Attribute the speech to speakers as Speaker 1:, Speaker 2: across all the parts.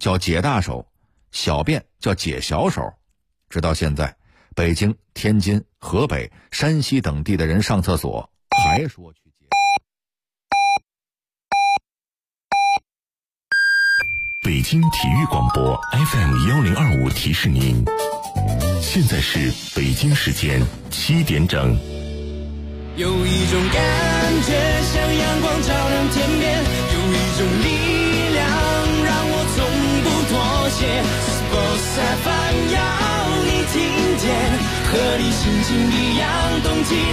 Speaker 1: 叫解大手，小便叫解小手。直到现在，北京、天津、河北、山西等地的人上厕所还说去解。
Speaker 2: 北京体育广播 FM1025 提示您，现在是北京时间7点整。
Speaker 3: 有一种感觉像阳光照亮天边，有一种力量让我从不妥协。Sports FM 要你听见，和你心情一样动起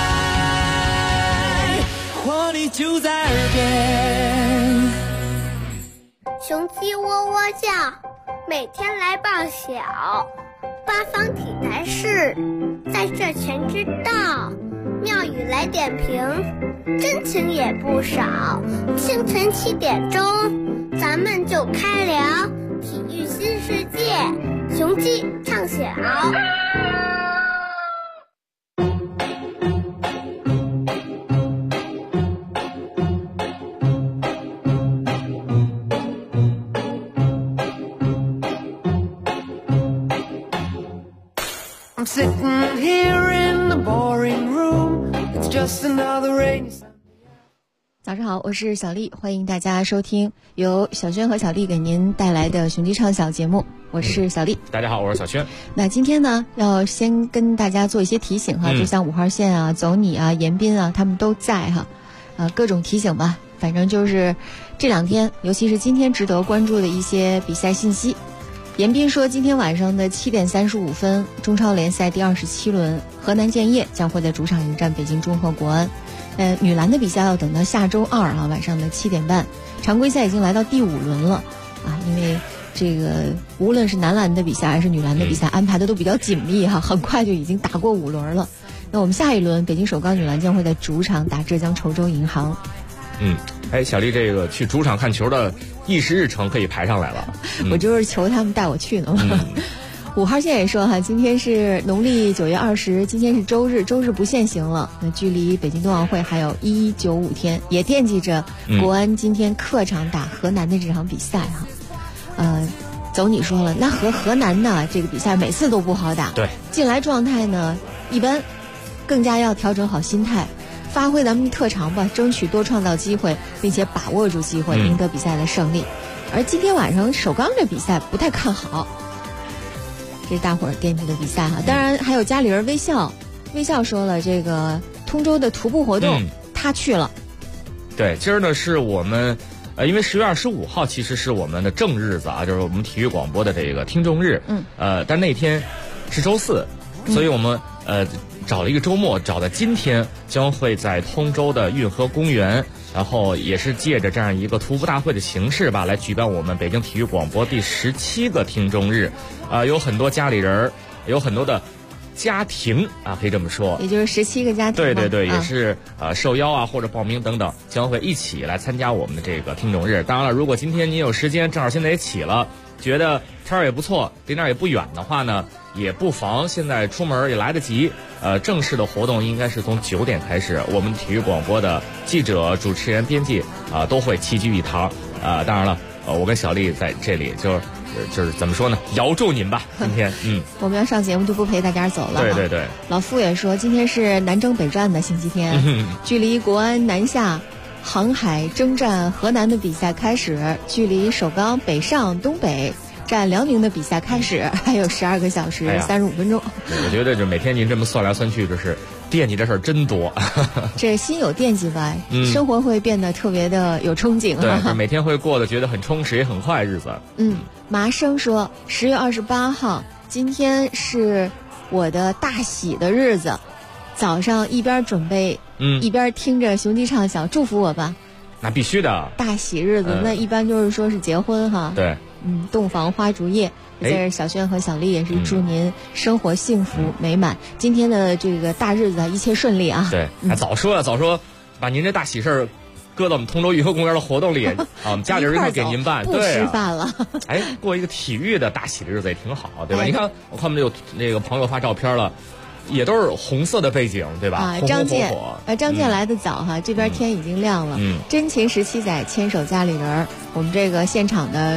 Speaker 3: 来，活力就在耳边。
Speaker 4: 雄鸡喔喔叫，每天来报晓。八方体坛事，在这全知道。妙语来点评，真情也不少。清晨7点钟，咱们就开聊体育新世界，雄鸡唱晓。
Speaker 3: I'm sitting here in the boring room. It's just another rainy Sunday.
Speaker 5: 早上好，我是小丽，欢迎大家收听由小轩和小丽给您带来的雄鸡唱晓节目，我是小丽。
Speaker 6: 大家好，我是小轩。
Speaker 5: 那今天呢，要先跟大家做一些提醒哈，就像5号线啊、走你啊、延滨啊，他们都在哈，各种提醒吧。反正就是这2天，尤其是今天值得关注的一些比赛信息。延滨说，今天晚上的7点35分，中超联赛第27轮，河南建业将会在主场迎战北京中赫国安。女篮的比赛要等到下周2啊晚上的7点半，常规赛已经来到第5轮了啊，因为这个无论是男篮的比赛还是女篮的比赛安排的都比较紧密哈，很快就已经打过5轮了。那我们下一轮北京首钢女篮将会在主场打浙江稠州银行。
Speaker 6: 小丽这个去主场看球的议事日程可以排上来了。
Speaker 5: 我就是求他们带我去呢嘛。5号线也说哈，今天是农历9月20，今天是周日，周日不限行了。那距离北京冬奥会还有195天，也惦记着国安今天客场打河南的这场比赛哈。走你说了，那和河南呢这个比赛每次都不好打，
Speaker 6: 对，
Speaker 5: 进来状态呢一般，更加要调整好心态。发挥咱们的特长吧，争取多创造机会，并且把握住机会，赢得比赛的胜利。而今天晚上首钢这比赛不太看好，这是大伙儿惦记的比赛哈。当然还有家里人微笑说了，这个通州的徒步活动他去了。
Speaker 6: 对，今儿呢是我们因为10月25号其实是我们的正日子啊，就是我们体育广播的这个听众日。但那天是周四，所以我们找了一个周末，找到今天将会在通州的运河公园，然后也是借着这样一个徒步大会的形式吧，来举办我们北京体育广播第17个听众日。有很多家里人，有很多的家庭啊，可以这么说，
Speaker 5: 也就是17个家庭。
Speaker 6: 对，也是受邀啊或者报名等等，将会一起来参加我们的这个听众日。当然了，如果今天您有时间，正好现在也起了，觉得天儿也不错，离那儿也不远的话呢，也不妨现在出门也来得及。正式的活动应该是从9点开始，我们体育广播的记者、主持人、编辑都会齐聚一堂。当然了，我跟小丽在这里就是怎么说呢，遥祝您吧。今天
Speaker 5: 我们要上节目就不陪大家走了。
Speaker 6: 对，
Speaker 5: 老傅也说今天是南征北战的星期天，距离国安南下航海征战河南的比赛开始，距离首钢北上东北战辽宁的比赛开始还有12个小时35分钟。
Speaker 6: 我觉得就每天您这么算来算去，就是惦记这事儿真多。
Speaker 5: 这心有惦记吧，生活会变得特别的有憧憬。
Speaker 6: 对，每天会过得觉得很充实，也很快日子。
Speaker 5: 麻生说10月28号今天是我的大喜的日子，早上一边准备一边听着雄鸡唱晓，祝福我吧。
Speaker 6: 那必须的，
Speaker 5: 大喜日子那一般就是说是结婚哈。
Speaker 6: 对，
Speaker 5: 洞房花烛夜，在这小轩和小丽也是祝您生活幸福美满。今天的这个大日子一切顺利啊。
Speaker 6: 对，早说把您这大喜事儿搁到我们通州运河公园的活动里我们家里人就给您办。
Speaker 5: 不吃饭了。
Speaker 6: 过一个体育的大喜的日子也挺好，对吧？你看我看我们有那个朋友发照片了，也都是红色的背景，对吧？
Speaker 5: 张健来的早哈，这边天已经亮了。真情17载牵手家里人，我们这个现场的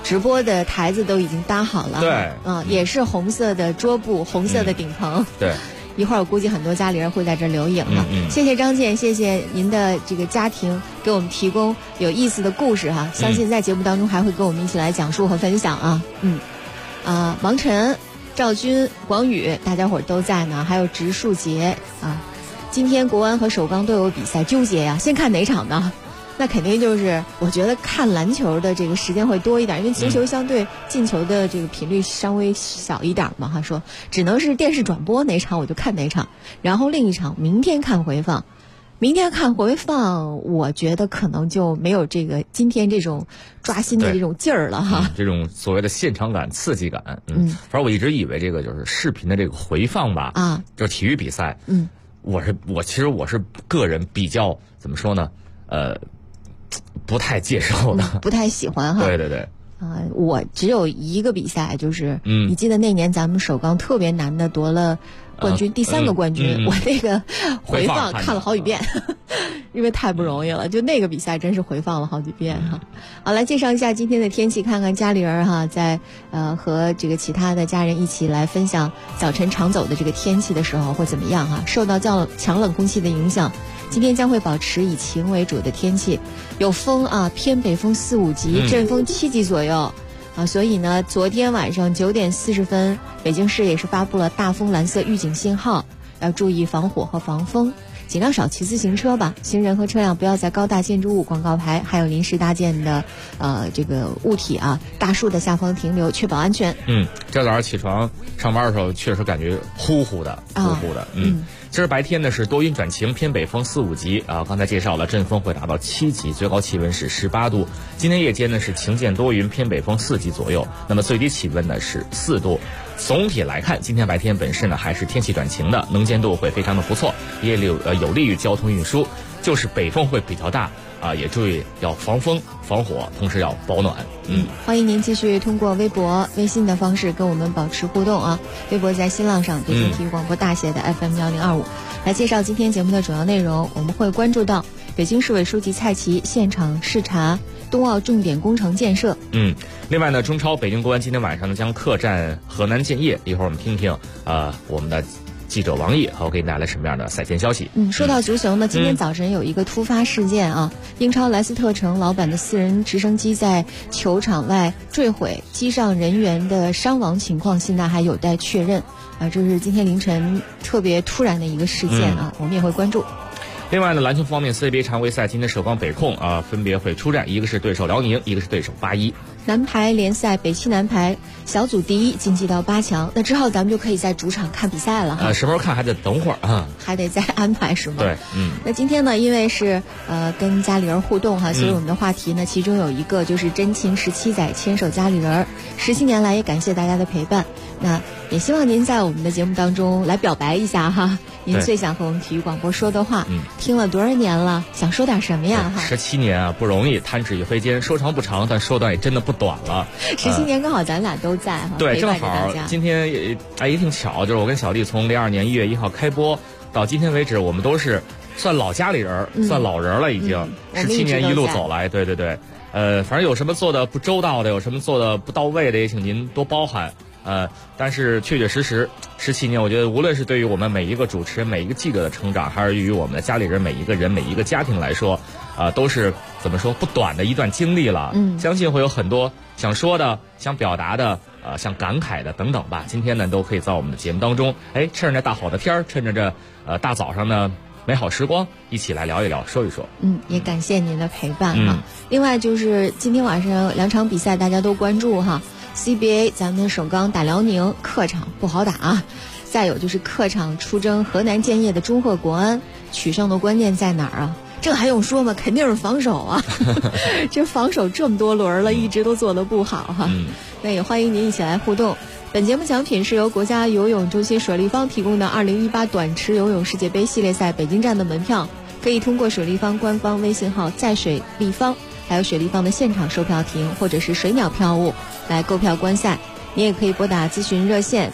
Speaker 5: 直播的台子都已经搭好了，
Speaker 6: 对，
Speaker 5: 也是红色的桌布，红色的顶棚，
Speaker 6: 对。
Speaker 5: 一会儿我估计很多家里人会在这留影哈。谢谢张健，谢谢您的这个家庭给我们提供有意思的故事哈，相信在节目当中还会跟我们一起来讲述和分享啊。王晨、赵军、广宇，大家伙都在呢，还有植树杰啊。今天国安和首钢都有比赛，纠结呀，先看哪场呢？那肯定就是我觉得看篮球的这个时间会多一点，因为足球相对进球的这个频率稍微小一点嘛。说只能是电视转播哪场我就看哪场，然后另一场明天看回放。明天看回放，我觉得可能就没有这个今天这种抓心的这种劲儿了哈。
Speaker 6: 这种所谓的现场感、刺激感，反正我一直以为这个就是视频的这个回放吧，就是体育比赛，其实我是个人比较怎么说呢，不太接受的，
Speaker 5: 不太喜欢哈。
Speaker 6: 对对对。
Speaker 5: 我只有一个比赛，就是你记得那年咱们首钢特别难的夺了冠军，第3个冠军，我那个回放看了好几遍，因为太不容易了，就那个比赛真是回放了好几遍哈。好，来介绍一下今天的天气，看看家里人哈，在和这个其他的家人一起来分享早晨常走的这个天气的时候会怎么样哈。受到强冷空气的影响，今天将会保持以晴为主的天气，有风啊，偏北风4、5级，阵风7级左右啊。所以呢，昨天晚上9点40分，北京市也是发布了大风蓝色预警信号，要注意防火和防风，尽量少骑自行车吧。行人和车辆不要在高大建筑物、广告牌还有临时搭建的这个物体啊、大树的下方停留，确保安全。
Speaker 6: 这早上起床上班的时候，确实感觉呼呼的。今儿白天呢是多云转晴，偏北风4、5级啊。刚才介绍了，阵风会达到7级，最高气温是18度。今天夜间呢是晴间多云，偏北风4级左右，那么最低气温呢是4度。总体来看，今天白天本市呢还是天气转晴的，能见度会非常的不错，也有利于交通运输。就是北风会比较大啊，也注意要防风防火，同时要保暖。
Speaker 5: 欢迎您继续通过微博、微信的方式跟我们保持互动啊。微博在新浪上，北京体育广播大写的 FM1025，来介绍今天节目的主要内容。我们会关注到北京市委书记蔡奇现场视察冬奥重点工程建设。
Speaker 6: 另外呢，中超北京国安今天晚上呢将客战河南建业，一会儿我们听听我们的记者王毅给你带来什么样的赛前消息。
Speaker 5: 说到足球呢，今天早晨有一个突发事件啊，英超莱斯特城老板的私人直升机在球场外坠毁，机上人员的伤亡情况现在还有待确认啊，这是今天凌晨特别突然的一个事件啊，我们也会关注。
Speaker 6: 另外呢，篮球方面 CBA 常规赛今天首钢北控分别会出战，一个是对手辽宁，一个是对手8-1。
Speaker 5: 男排联赛北汽男排小组第1晋级到8强，那之后咱们就可以在主场看比赛了哈。
Speaker 6: 什么时候看还得等会儿啊，
Speaker 5: 还得再安排是吗？
Speaker 6: 对，
Speaker 5: 那今天呢，因为是跟家里人互动哈，所以我们的话题呢，其中有一个就是真情17载牵手家里人，17年来也感谢大家的陪伴。那也希望您在我们的节目当中来表白一下哈，您最想和我们体育广播说的话。听了多少年了，想说点什么呀哈
Speaker 6: ？17年啊，不容易，弹指一挥间，说长不长，但说短也真的不短了。
Speaker 5: 17年刚好咱俩都在哈，
Speaker 6: 对，正好今天也挺巧，就是我跟小丽从02年1月1号开播到今天为止，我们都是算老家里人，算老人了已经。17年一路走来，对对对，反正有什么做的不周到的，有什么做的不到位的，也请您多包涵。但是确确实实17年，我觉得无论是对于我们每一个主持人、每一个记者的成长，还是于我们的家里人每一个人、每一个家庭来说，都是怎么说不短的一段经历了。相信会有很多想说的、想表达的、想感慨的等等吧。今天呢，都可以在我们的节目当中，趁着大好的天儿，趁着这大早上呢美好时光，一起来聊一聊，说一说。
Speaker 5: 也感谢您的陪伴哈。另外就是今天晚上2场比赛，大家都关注哈。CBA 咱们首钢打辽宁，客场不好打啊。再有就是客场出征河南建业的中赫国安，取胜的关键在哪儿啊？这还用说吗？肯定是防守啊！这防守这么多轮了，一直都做得不好哈。那也欢迎您一起来互动。本节目奖品是由国家游泳中心水立方提供的2018短池游泳世界杯系列赛北京站的门票，可以通过水立方官方微信号在水立方，还有水立方的现场售票亭或者是水鸟票务来购票观赛。你也可以拨打咨询热线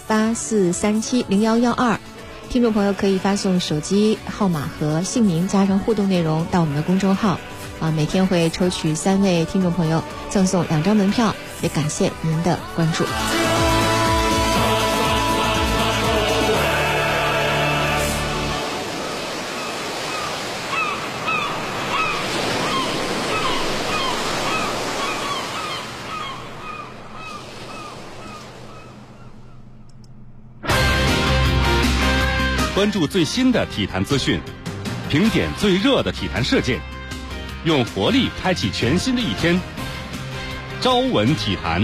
Speaker 5: 84370112，听众朋友可以发送手机号码和姓名加上互动内容到我们的公众号每天会抽取3位听众朋友赠送2张门票，也感谢您的关注。
Speaker 7: 关注最新的体坛资讯，评点最热的体坛事件，用活力开启全新的一天。朝闻体坛。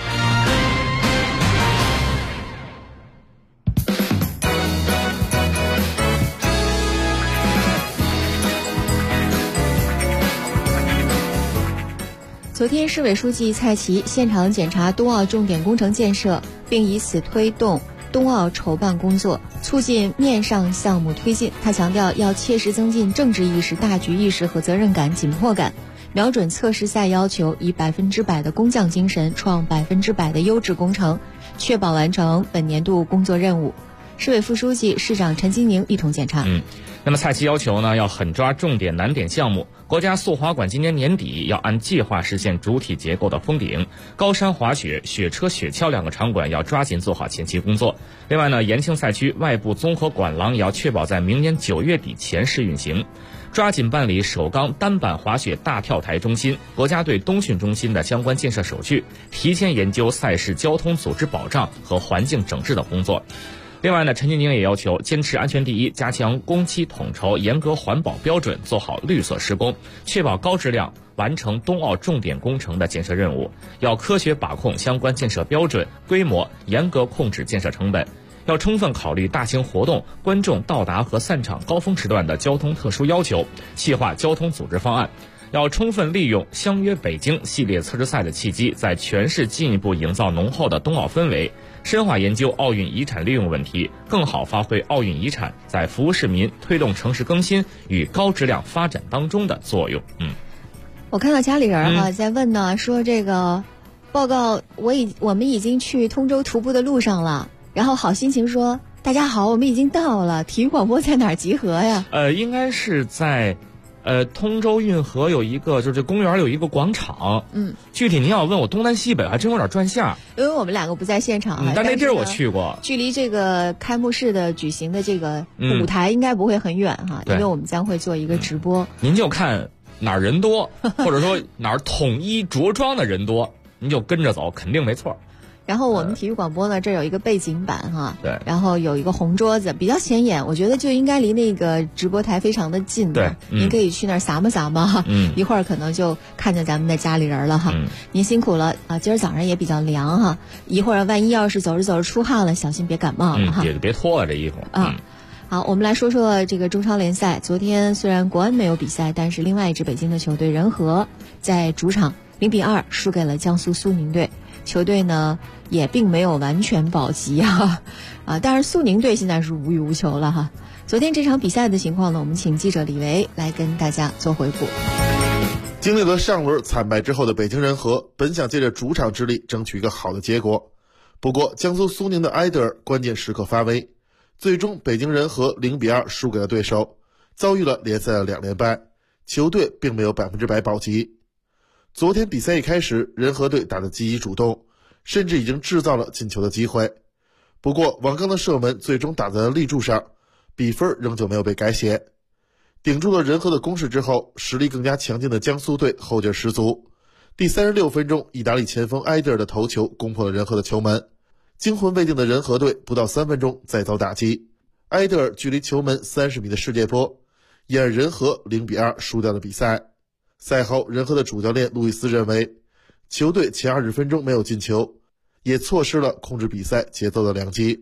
Speaker 5: 昨天，市委书记蔡奇现场检查冬奥重点工程建设，并以此推动冬奥筹办工作，促进面上项目推进。他强调，要切实增进政治意识、大局意识和责任感、紧迫感，瞄准测试赛要求，以100%的工匠精神创100%的优质工程，确保完成本年度工作任务。市委副书记、市长陈金宁一同检查。
Speaker 6: 那么蔡奇要求呢，要狠抓重点难点项目。国家速滑馆今年年底要按计划实现主体结构的封顶，高山滑雪、雪车、雪橇2个场馆要抓紧做好前期工作。另外呢，延庆赛区外部综合管廊也要确保在明年9月底前试运行。抓紧办理首钢单板滑雪大跳台中心、国家队冬训中心的相关建设手续，提前研究赛事交通组织保障和环境整治等工作。另外呢，陈金宁也要求坚持安全第一，加强工期统筹，严格环保标准，做好绿色施工，确保高质量完成冬奥重点工程的建设任务。要科学把控相关建设标准、规模，严格控制建设成本。要充分考虑大型活动观众到达和散场高峰时段的交通特殊要求，细化交通组织方案。要充分利用相约北京系列测试赛的契机，在全市进一步营造浓厚的冬奥氛围，深化研究奥运遗产利用问题，更好发挥奥运遗产在服务市民、推动城市更新与高质量发展当中的作用。
Speaker 5: 我看到家里人在问呢，说这个报告我们已经去通州徒步的路上了，然后好心情说大家好，我们已经到了，体育广播在哪儿集合呀？
Speaker 6: 应该是在通州运河有一个，就是公园有一个广场。具体您要问我东南西北，还真有点转向。
Speaker 5: 因为我们2个不在现场
Speaker 6: 但那地儿我去过。
Speaker 5: 距离这个开幕式的举行的这个舞台应该不会很远哈，因为我们将会做一个直播。
Speaker 6: 您就看哪儿人多，或者说哪儿统一着装的人多，您就跟着走，肯定没错。
Speaker 5: 然后我们体育广播呢，这有一个背景板哈，
Speaker 6: 对，
Speaker 5: 然后有一个红桌子，比较显眼，我觉得就应该离那个直播台非常的近。
Speaker 6: 对，
Speaker 5: 您可以去那儿撒摸撒摸哈，一会儿可能就看见咱们的家里人了哈。您辛苦了啊，今儿早上也比较凉哈，一会儿万一要是走着走着出汗了，小心别感冒了哈。
Speaker 6: 别脱了这衣服
Speaker 5: 啊。好，我们来说说这个中超联赛。昨天虽然国安没有比赛，但是另外一支北京的球队人和在主场0-2输给了江苏苏宁队。球队呢也并没有完全保级但是苏宁队现在是无欲无求了哈。昨天这场比赛的情况呢，我们请记者李维来跟大家做回顾。
Speaker 8: 经历了上轮惨败之后的北京人和本想借着主场之力争取一个好的结果，不过江苏苏宁的埃德尔关键时刻发威，最终北京人和0-2输给了对手，遭遇了联赛的2连败，球队并没有100%保级。昨天比赛一开始，人和队打得积极主动，甚至已经制造了进球的机会。不过王刚的射门最终打在了立柱上，比分仍旧没有被改写。顶住了人和的攻势之后，实力更加强劲的江苏队后劲十足。第36分钟，意大利前锋埃德尔的头球攻破了人和的球门。惊魂未定的人和队不到3分钟再遭打击，埃德尔距离球门30米的世界波，因而人和0-2输掉了比赛。赛后，人和的主教练路易斯认为，球队前20分钟没有进球，也错失了控制比赛节奏的良机。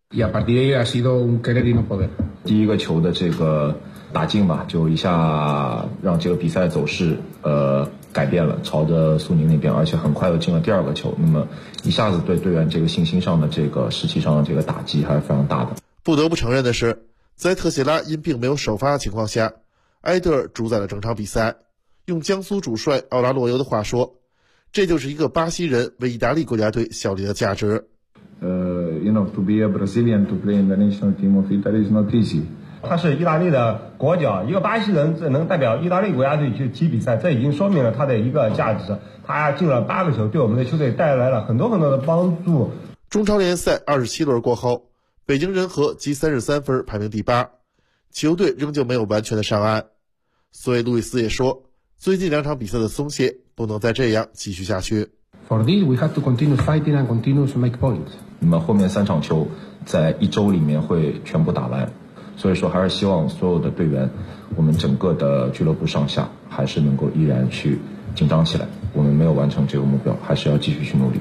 Speaker 9: 第一个球的这个打进吧，就一下让这个比赛走势改变了，朝着苏宁那边，而且很快又进了第2个球，那么一下子对队员这个信心上的这个士气上的这个打击还是非常大的。
Speaker 8: 不得不承认的是，在特谢拉因并没有首发的情况下，埃德尔主宰了整场比赛。用江苏主帅奥拉洛尤的话说，这就是一个巴西人为意大利国家队效力的价值。
Speaker 9: To be a Brazilian to play in the national team of Italy is not easy.
Speaker 10: 他是意大利的国脚，一个巴西人能代表意大利国家队去踢比赛，这已经说明了他的一个价值。他进了8个球，对我们的球队带来了很多的帮助。
Speaker 8: 中超联赛27轮过后，北京人和积33分排名第8，球队仍旧没有完全的上岸。所以路易斯也说，最近2场比赛的松懈不能再这样继续下去。
Speaker 11: For this, we have to continue fighting and continue to make points.
Speaker 9: 你们后面3场球在1周里面会全部打完，所以说还是希望所有的队员，我们整个的俱乐部上下还是能够依然去紧张起来。我们没有完成这个目标，还是要继续去努力。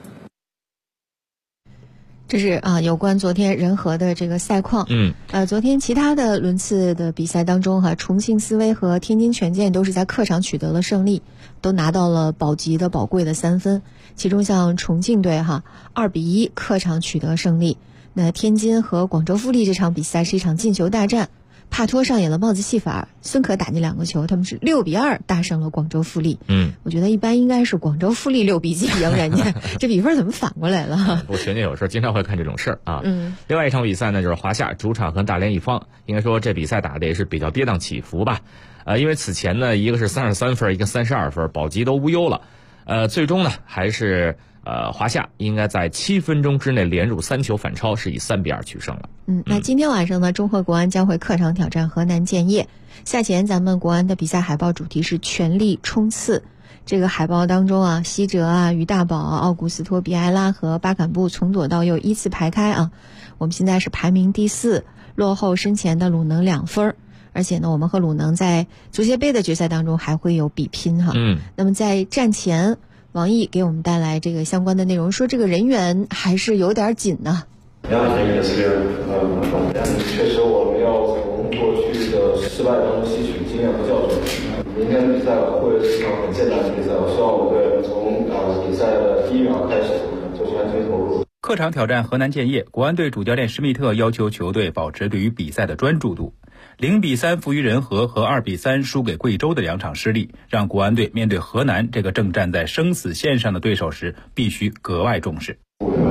Speaker 5: 这是有关昨天人和的这个赛况。昨天其他的轮次的比赛当中重庆斯威和天津权健都是在客场取得了胜利，都拿到了保级的宝贵的3分。其中像重庆队2-1客场取得胜利。那天津和广州富力这场比赛是一场进球大战，帕托上演了帽子戏法，孙可打进2个球，他们是6-2大胜了广州富力。我觉得一般应该是广州富力6比几赢人家，这比分怎么反过来了？
Speaker 6: 我群里有时候经常会看这种事儿啊。另外一场比赛呢，就是华夏主场和大连一方，应该说这比赛打的也是比较跌宕起伏吧。因为此前呢，一个是33分，一个32分，保级都无忧了。最终呢，还是华夏应该在7分钟之内连入3球反超，是以3-2取胜了。
Speaker 5: 那今天晚上呢，中赫国安将会客场挑战河南建业。赛前咱们国安的比赛海报主题是全力冲刺。这个海报当中西哲于大宝、奥古斯托、比埃拉和巴坎布从左到右依次排开我们现在是排名第4，落后身前的鲁能2分。而且呢，我们和鲁能在足协杯的决赛当中还会有比拼那么在战前，王毅给我们带来这个相关的内容，说这个人员还是有点紧呢。
Speaker 12: 确实我们要从过去的失败当中吸取经验和教训。明天的比赛会是一场很艰难的比赛，我希望我们从比赛的第1秒开始就全情投入。
Speaker 13: 客场挑战河南建业，国安队主教练施密特要求球队保持对于比赛的专注度。0-3负于人和2-3输给贵州的2场失利，让国安队面对河南这个正站在生死线上的对手时，必须格外重视。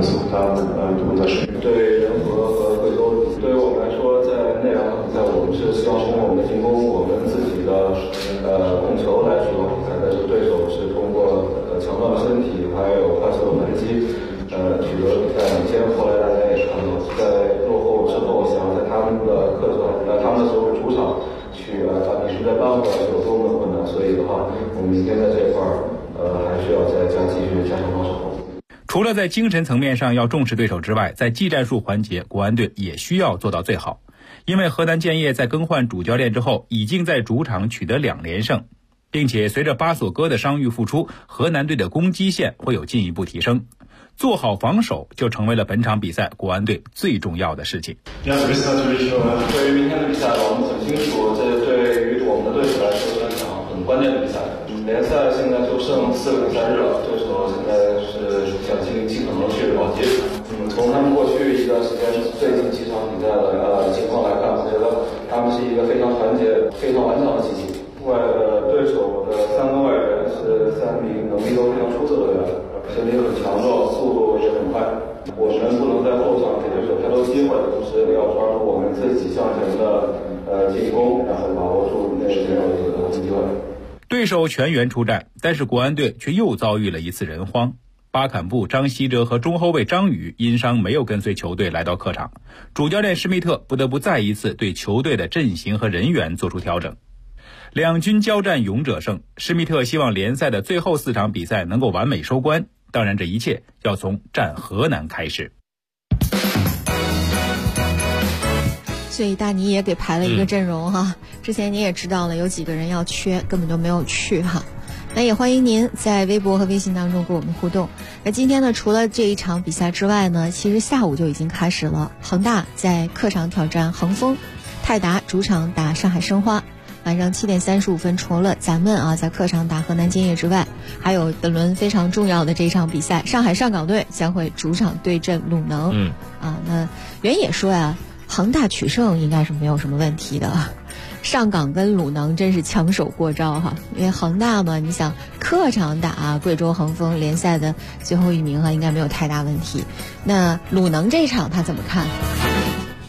Speaker 12: 对人和贵州，对于我们来说，在那2场比赛，我们是希望通过我们的进攻，我们自己的控球来主导比赛，但是对手是通过强壮的身体还有快速的反击，取得比赛领先。后来大家也看到，在落后之后，想在他们的客场，他们的所谓主场去把比数再扳回来是有多么的困难。所以的话，我们明天在这块还需要再继续加强防守。
Speaker 13: 除了在精神层面上要重视对手之外，在技战术环节，国安队也需要做到最好。因为河南建业在更换主教练之后，已经在主场取得2连胜，并且随着巴索戈的伤愈复出，河南队的攻击线会有进一步提升。做好防守就成为了本场比赛国安队最重要的事情。
Speaker 12: 对于明天的比赛，我们很清楚，这对于我们的对手来说是一场很关键的比赛。联赛现在就剩4个比赛日了，对手现在是想尽可能去保级。从他们过去一段时间最近几场比赛的情况来看，我觉得他们是一个非常团结、非常顽强的体系。对手的3个外援是3名能力都非常出色的人，身体很强壮，速度也很快。我们不能在后场给对手太多机会，同时要抓住我们自己向前的进攻，然后把握住那个得分机会。
Speaker 13: 对手全员出战，但是国安队却又遭遇了一次人荒。巴坎布、张稀哲和中后卫张宇因伤没有跟随球队来到客场，主教练施密特不得不再一次对球队的阵型和人员做出调整。两军交战勇者胜，施密特希望联赛的最后4场比赛能够完美收官，当然这一切要从战河南开始。
Speaker 5: 所以大尼也给排了一个阵容之前你也知道了有几个人要缺，根本就没有去那也欢迎您在微博和微信当中跟我们互动。那今天呢，除了这一场比赛之外呢，其实下午就已经开始了。恒大在客场挑战恒丰，泰达主场打上海申花。晚上7点35分，除了咱们在客场打河南建业之外，还有本轮非常重要的这场比赛，上海上港队将会主场对阵鲁能。那原野说恒大取胜应该是没有什么问题的。上港跟鲁能真是强手过招因为恒大嘛，你想客场打贵州恒丰，联赛的最后1名应该没有太大问题。那鲁能这场他怎么看？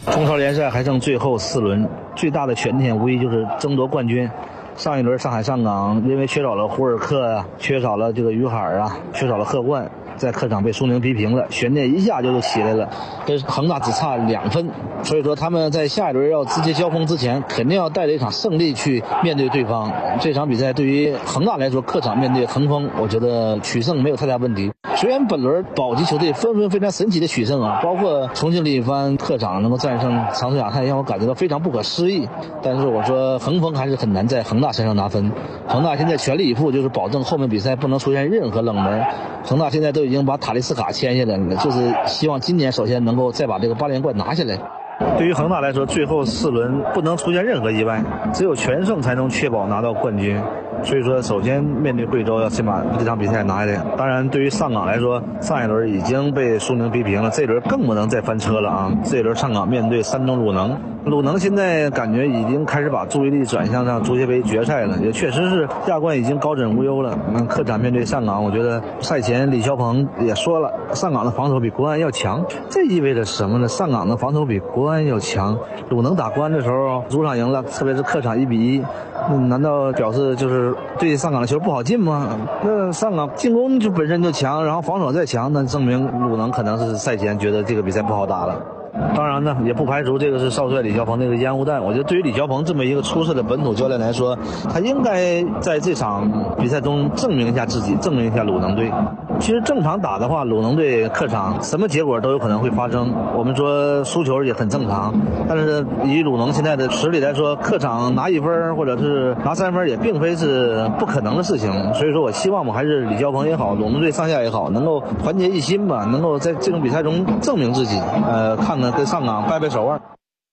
Speaker 14: 中超联赛还剩最后4轮，最大的悬念无疑就是争夺冠军。上一轮上海上港因为缺少了胡尔克啊，缺少了这个于海啊，缺少了贺冠，在客场被苏宁逼平了，悬念一下就起来了，跟恒大只差2分。所以说他们在下一轮要直接交锋之前，肯定要带着一场胜利去面对对方。这场比赛对于恒大来说，客场面对恒丰，我觉得取胜没有太大问题。虽然本轮保级球队纷纷非常神奇的取胜啊，包括重庆力帆客场能够战胜长春亚泰，让我感觉到非常不可思议。但是我说恒丰还是很难在恒大身上拿分。恒大现在全力以赴，就是保证后面比赛不能出现任何冷门。恒大现在都已经把塔利斯卡签下来了，就是希望今年首先能够再把这个8连冠拿下来。对于恒大来说，最后4轮不能出现任何意外，只有全胜才能确保拿到冠军。所以说首先面对贵州要先把这场比赛拿下来。当然对于上港来说，上一轮已经被苏宁逼平了，这一轮更不能再翻车了啊！这一轮上港面对山东鲁能，鲁能现在感觉已经开始把注意力转向上足协杯决赛了，也确实是亚冠已经高枕无忧了。客场面对上港，我觉得赛前李霄鹏也说了，上港的防守比国安要强，这意味着什么呢？上港的防守比国安要强。鲁能打国安的时候主场赢了，特别是客场1-1，难道表示就是对上港的球不好进吗？那上港进攻就本身就强，然后防守再强，那证明鲁能可能是赛前觉得这个比赛不好打了。当然呢，也不排除这个是少帅李霄鹏那个烟雾弹。我觉得对于李霄鹏这么一个出色的本土教练来说，他应该在这场比赛中证明一下自己，证明一下鲁能队。其实正常打的话，鲁能队客场什么结果都有可能会发生，我们说输球也很正常。但是以鲁能现在的实力来说，客场拿1分或者是拿3分也并非是不可能的事情。所以说我希望还是李霄鹏也好，鲁能队上下也好，能够团结一心吧，能够在这种比赛中证明自己，看看跟上港掰掰手腕。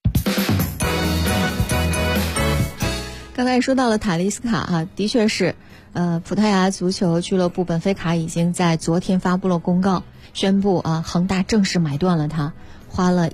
Speaker 5: 刚才说到了塔利斯卡啊，的确是，葡萄牙足球俱乐部本菲卡已经在昨天发布了公告，宣布啊，恒大正式买断了他，花了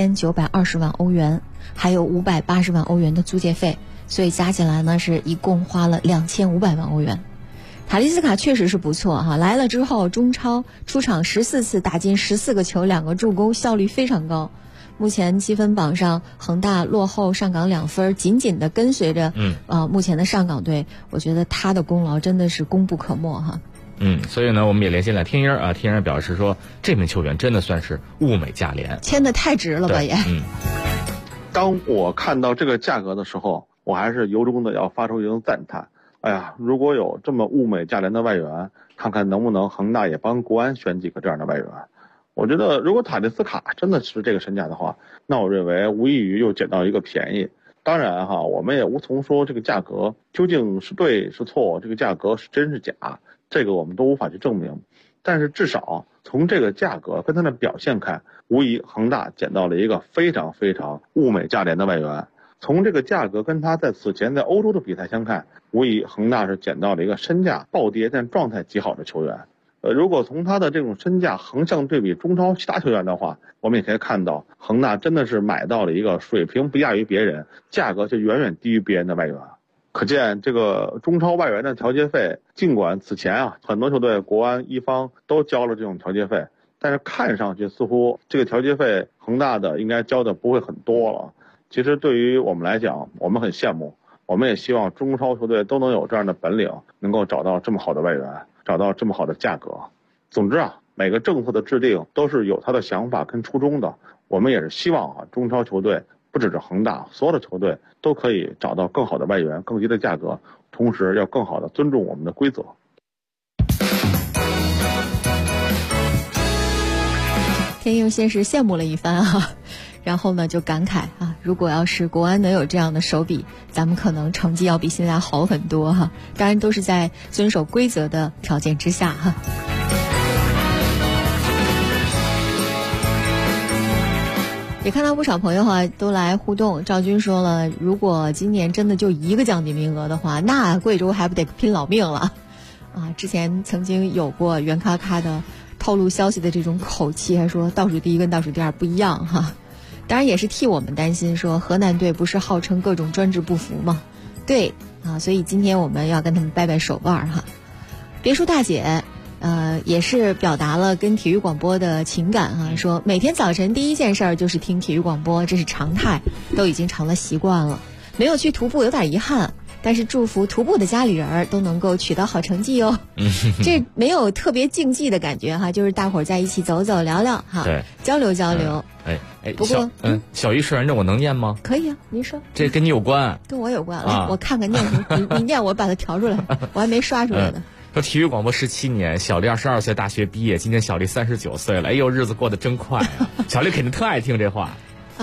Speaker 5: 1920万欧元，还有580万欧元的租借费，所以加起来呢是一共花了2500万欧元。塔利斯卡确实是不错哈，来了之后中超出场14次，打进14个球，2个助攻，效率非常高。目前积分榜上，恒大落后上港2分，紧紧的跟随着目前的上港队，我觉得他的功劳真的是功不可没哈。
Speaker 6: 所以呢，我们也联系了天鹰啊，天鹰表示说，这名球员真的算是物美价廉，
Speaker 5: 签的太值了吧也。
Speaker 15: 当我看到这个价格的时候，我还是由衷的要发出一声赞叹。哎呀，如果有这么物美价廉的外援，看看能不能恒大也帮国安选几个这样的外援。我觉得如果塔利斯卡真的是这个身价的话，那我认为无异于又捡到一个便宜。当然哈，我们也无从说这个价格究竟是对是错，这个价格是真是假，这个我们都无法去证明。但是至少从这个价格跟它的表现看，无疑恒大捡到了一个非常非常物美价廉的外援。从这个价格跟他在此前在欧洲的比赛相看，无疑恒大是捡到了一个身价暴跌但状态极好的球员。如果从他的这种身价横向对比中超其他球员的话，我们也可以看到恒大真的是买到了一个水平不亚于别人，价格就远远低于别人的外援。可见这个中超外援的调节费，尽管此前很多球队国安一方都交了这种调节费，但是看上去似乎这个调节费恒大的应该交的不会很多了。其实对于我们来讲，我们很羡慕，我们也希望中超球队都能有这样的本领，能够找到这么好的外援，找到这么好的价格。总之每个政策的制定都是有他的想法跟初衷的。我们也是希望中超球队不只是恒大，所有的球队都可以找到更好的外援，更低的价格，同时要更好的尊重我们的规则。
Speaker 5: 天鹰先是羡慕了一番然后呢就感慨如果要是国安能有这样的手笔，咱们可能成绩要比现在好很多当然都是在遵守规则的条件之下也看到不少朋友都来互动。赵军说了，如果今年真的就1个降级名额的话，那贵州还不得拼老命了之前曾经有过袁咔咔的透露消息的这种口气，还说倒数第1跟倒数第2不一样当然也是替我们担心，说河南队不是号称各种专制不服吗？对所以今天我们要跟他们掰掰手腕别说大姐， 也是表达了跟体育广播的情感啊，说每天早晨第一件事儿就是听体育广播，这是常态，都已经成了习惯了。没有去徒步有点遗憾，但是祝福徒步的家里人都能够取得好成绩哦。这没有特别竞技的感觉哈，就是大伙儿在一起走走聊聊哈，
Speaker 6: 对，
Speaker 5: 交流交流。
Speaker 6: 不过小鱼吃完这我能念吗？
Speaker 5: 可以啊，您说。
Speaker 6: 这跟你有关，
Speaker 5: 跟我有关。来，我看看念什么，你念我把它调出来，我还没刷出来呢。
Speaker 6: 说体育广播17年，小丽22岁大学毕业，今年小丽39岁了。哎呦，日子过得真快啊！小丽肯定特爱听这话。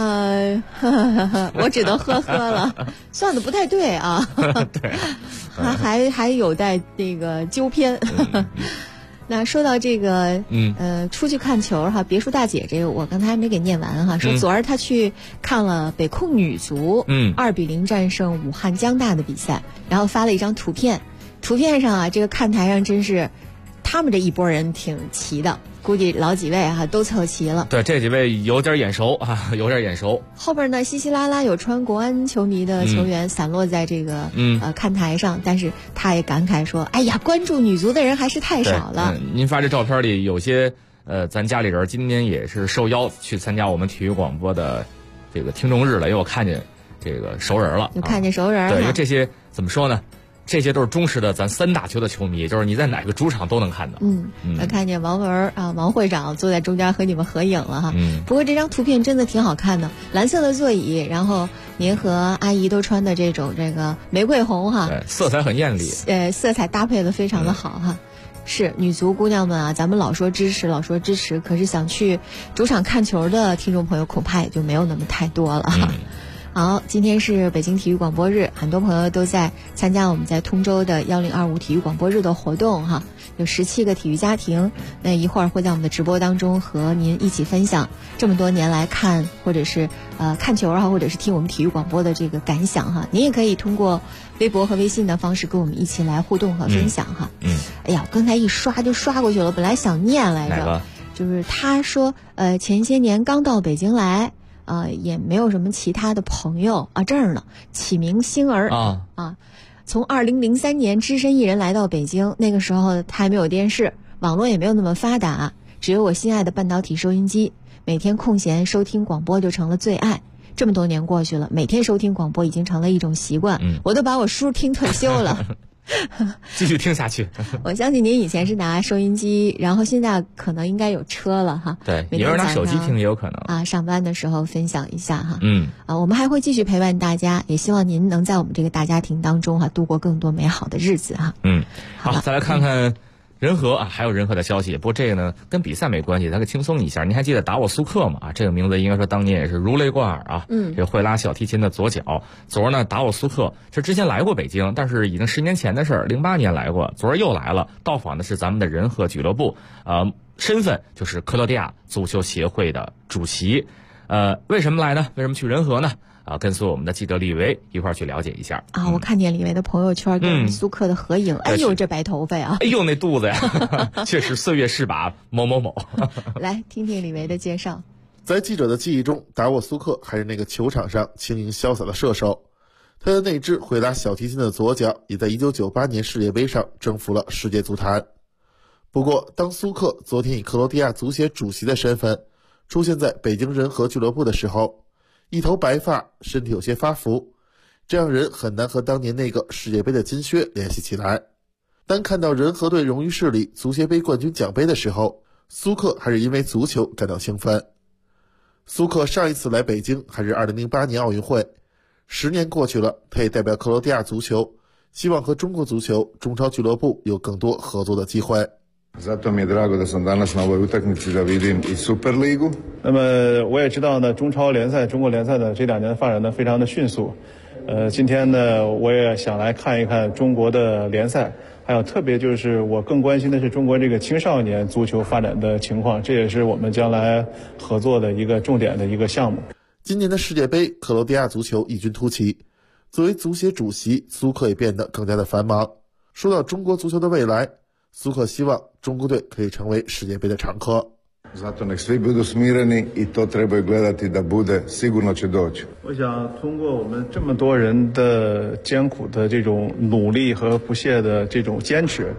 Speaker 5: 我只能呵呵了，算的不太对啊。
Speaker 6: 对，
Speaker 5: 还有待这个纠偏。那说到这个，出去看球哈，别墅大姐这个我刚才还没给念完哈。说昨儿她去看了北控女足，2-0战胜武汉江大的比赛，然后发了一张图片。图片上啊，这个看台上真是他们这一拨人挺齐的，估计老几位啊都凑齐了。
Speaker 6: 对，这几位有点眼熟啊，有点眼熟。
Speaker 5: 后边呢，稀稀拉拉有穿国安球迷的球员散落在这个看台上，但是他也感慨说：“哎呀，关注女足的人还是太少了。”
Speaker 6: 您发这照片里有些咱家里人今天也是受邀去参加我们体育广播的这个听众日了，因为我看见这个熟人了，
Speaker 5: 就看见熟人了。
Speaker 6: 对，因为这些怎么说呢？这些都是忠实的咱3大球的球迷，就是你在哪个主场都能看到。
Speaker 5: 看见王文啊，王会长坐在中间和你们合影了哈。不过这张图片真的挺好看的，蓝色的座椅，然后您和阿姨都穿的这种这个玫瑰红哈，
Speaker 6: 对，色彩很艳丽。
Speaker 5: 色彩搭配的非常的好哈。是女足姑娘们啊，咱们老说支持，可是想去主场看球的听众朋友恐怕也就没有那么太多了哈。好，今天是北京体育广播日，很多朋友都在参加我们在通州的1025体育广播日的活动哈，有17个体育家庭，那一会儿会在我们的直播当中和您一起分享这么多年来看或者是看球啊，或者是听我们体育广播的这个感想哈。您也可以通过微博和微信的方式跟我们一起来互动和分享哈。哎呀，刚才一刷就刷过去了，本来想念来着，就是他说前些年刚到北京来。也没有什么其他的朋友啊，这儿呢，启明星儿从2003年只身一人来到北京，那个时候他还没有电视，网络也没有那么发达，只有我心爱的半导体收音机，每天空闲收听广播就成了最爱。这么多年过去了，每天收听广播已经成了一种习惯，我都把我叔听退休了。
Speaker 6: 继续听下去。
Speaker 5: 我相信您以前是拿收音机，然后现在可能应该有车了哈。
Speaker 6: 对，有人拿手机听也有可能
Speaker 5: 啊。上班的时候分享一下哈。我们还会继续陪伴大家，也希望您能在我们这个大家庭当中度过更多美好的日子哈。
Speaker 6: 好，再来看看人和啊，还有人和的消息。不过这个呢跟比赛没关系，咱可轻松一下。您还记得达沃苏克吗？这个名字应该说当年也是如雷贯耳啊。这会拉小提琴的左脚。昨儿呢，达沃苏克这之前来过北京，但是已经10年前的事儿，08年来过，昨儿又来了，到访的是咱们的人和俱乐部，身份就是克罗地亚足球协会的主席。为什么来呢？为什么去人和呢？跟随我们的记者李维一块儿去了解一下
Speaker 5: 啊！我看见李维的朋友圈跟苏克的合影，哎呦，这白头发呀！
Speaker 6: 哎呦，那肚子呀！确实岁月是把某某某。
Speaker 5: 来听听李维的介绍。
Speaker 8: 在记者的记忆中，达沃苏克还是那个球场上轻盈潇洒的射手，他的那只会拉小提琴的左脚也在1998年世界杯上征服了世界足坛。不过，当苏克昨天以克罗地亚足协主席的身份出现在北京人和俱乐部的时候，一头白发，身体有些发福，这样人很难和当年那个世界杯的金靴联系起来。当看到人和队荣誉室里足协杯冠军奖杯的时候，苏克还是因为足球感到兴奋。苏克上一次来北京还是2008年奥运会，10年过去了，他也代表克罗地亚足球，希望和中国足球中超俱乐部有更多合作的机会。
Speaker 16: Zato mi je drago da sam danas na ovoj utakmici da vidim i Superligu。
Speaker 17: 那么我也知道呢，中超联赛、中国联赛的这2年发展的非常的迅速。今天呢，我也想来看一看中国的联赛，还有特别就是我更关心的是中国这个青少年足球发展的情况，这也是我们将来合作的一个重点的一个项目。
Speaker 8: 今年的世界杯，克罗地亚足球异军突起，作为足协主席，苏克也变得更加的繁忙。说到中国足球的未来，苏克希望中国队可以成为世界杯的常客。
Speaker 16: Zato nek svi budu smireni i to trebaju gledati da bude, sigurno će doći。
Speaker 17: 我想通过我们这么多人的艰苦的这种努力和不懈的这种坚持，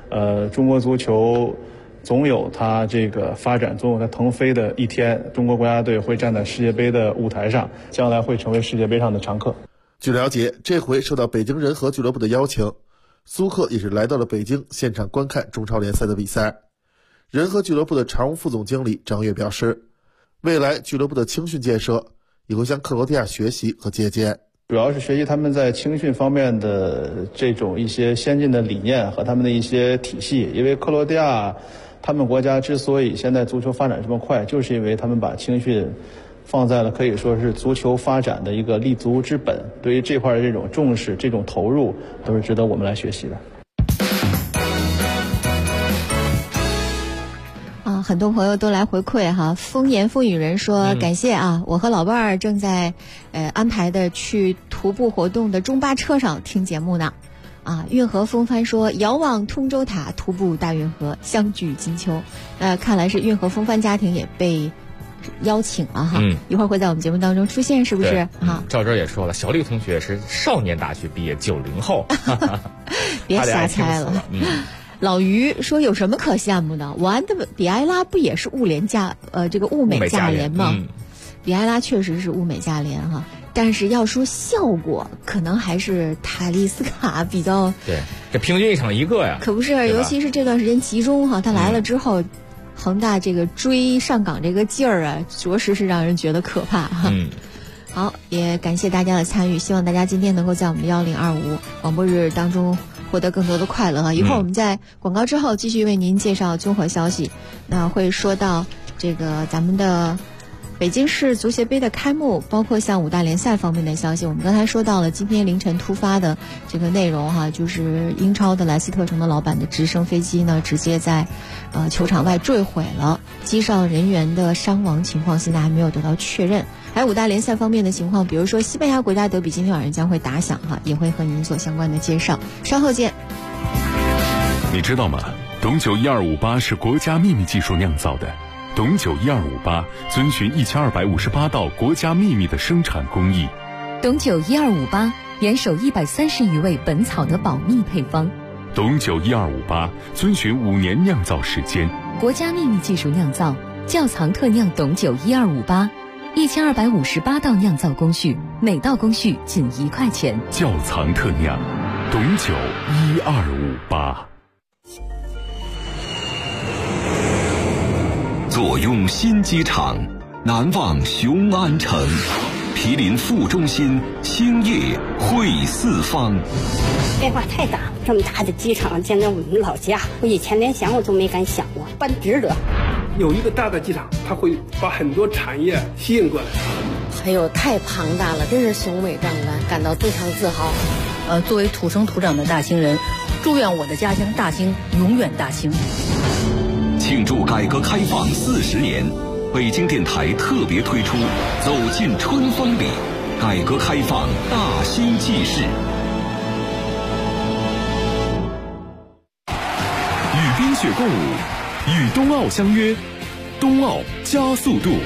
Speaker 17: 中国足球总有它这个发展，总有它腾飞的一天。中国国家队会站在世界杯的舞台上，将来会成为世界杯上的常客。
Speaker 8: 据了解，这回受到北京人和俱乐部的邀请，苏克也是来到了北京现场观看中超联赛的比赛。人和俱乐部的常务副总经理张悦表示，未来俱乐部的青训建设也会向克罗地亚学习和借鉴，
Speaker 17: 主要是学习他们在青训方面的这种一些先进的理念和他们的一些体系。因为克罗地亚他们国家之所以现在足球发展这么快，就是因为他们把青训放在了可以说是足球发展的一个立足之本。对于这块的这种重视、这种投入，都是值得我们来学习的。
Speaker 5: 很多朋友都来回馈哈，风言风语人说感谢啊，我和老伴儿正在安排的去徒步活动的中巴车上听节目呢。运河风帆说遥望通州塔，徒步大运河，相聚金秋。看来是运河风帆家庭也被邀请了哈，一会儿会在我们节目当中出现，是不是？
Speaker 6: 赵哲也说了，小丽同学是少年大学毕业，90后，
Speaker 5: 别瞎猜了。老于说有什么可羡慕的？我安的比埃拉不也是物美价廉吗？比埃拉确实是物美价廉哈，但是要说效果，可能还是塔利斯卡比较。
Speaker 6: 对，这平均一场一个呀。
Speaker 5: 可不是，尤其是这段时间集中哈，他来了之后，恒大这个追上岗这个劲儿啊，着实是让人觉得可怕哈。好，也感谢大家的参与，希望大家今天能够在我们1025广播日当中获得更多的快乐哈。一会儿我们在广告之后继续为您介绍综合消息，那会说到这个咱们的北京市足协杯的开幕，包括像5大联赛方面的消息。我们刚才说到了今天凌晨突发的这个内容哈，就是英超的莱斯特城的老板的直升飞机呢，直接在球场外坠毁了，机上人员的伤亡情况现在还没有得到确认。还有5大联赛方面的情况，比如说西班牙国家德比今天晚上将会打响哈，也会和您做相关的介绍。稍后见。
Speaker 2: 你知道吗？董酒1258是国家秘密技术酿造的。董酒1258遵循1258道国家秘密的生产工艺。
Speaker 18: 董酒1258严守130余味本草的保密配方。
Speaker 2: 董酒1258遵循5年酿造时间，
Speaker 18: 国家秘密技术酿造，窖藏特酿董酒1258，1258道酿造工序，每道工序仅1块钱。
Speaker 2: 窖藏特酿，董酒1258。
Speaker 19: 坐拥新机场，难忘雄安城，毗邻副中心，兴业汇四方。
Speaker 20: 变化太大，这么大的机场建在我们老家，我以前连想我都没敢想过，办值得。
Speaker 11: 有一个大的机场，它会把很多产业吸引过来。
Speaker 21: 还有太庞大了，真是雄伟壮观，感到非常自豪。
Speaker 22: 作为土生土长的大兴人，祝愿我的家乡大兴永远大兴。
Speaker 19: 庆祝改革开放40年，北京电台特别推出《走进春风里》，改革开放大兴纪事。
Speaker 2: 与冰雪共舞，与冬奥相约，冬奥加速度。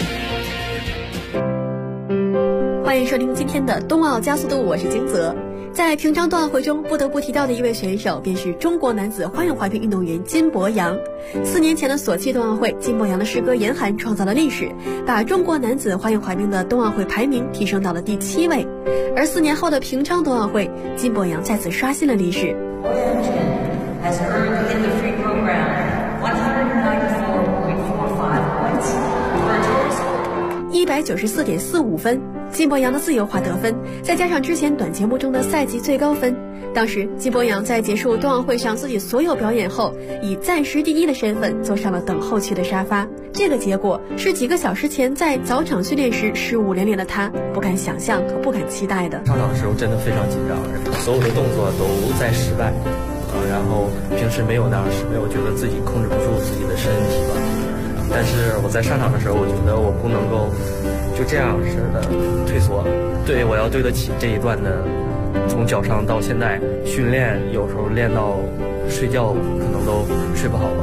Speaker 23: 欢迎收听今天的冬奥加速度，我是金泽。在平昌冬奥会中，不得不提到的一位选手便是中国男子花样滑冰运动员金博洋。4年前的索契冬奥会，金博洋的师哥严寒创造了历史，把中国男子花样滑冰的冬奥会排名提升到了第7位。而4年后的平昌冬奥会，金博洋再次刷新了历史。194.45分，金博洋的自由滑得分，再加上之前短节目中的赛季最高分。当时金博洋在结束冬奥会上自己所有表演后，以暂时第1的身份坐上了等候区的沙发。这个结果是几个小时前在早场训练时失误连连的他不敢想象和不敢期待的。
Speaker 24: 上场的时候真的非常紧张，所有的动作都在失败，然后平时没有那样失败，我觉得自己控制不住自己的身体吧。但是我在上场的时候，我觉得我不能够就这样式的退缩，对，我要对得起这一段的从脚上到现在训练，有时候练到睡觉可能都睡不好了，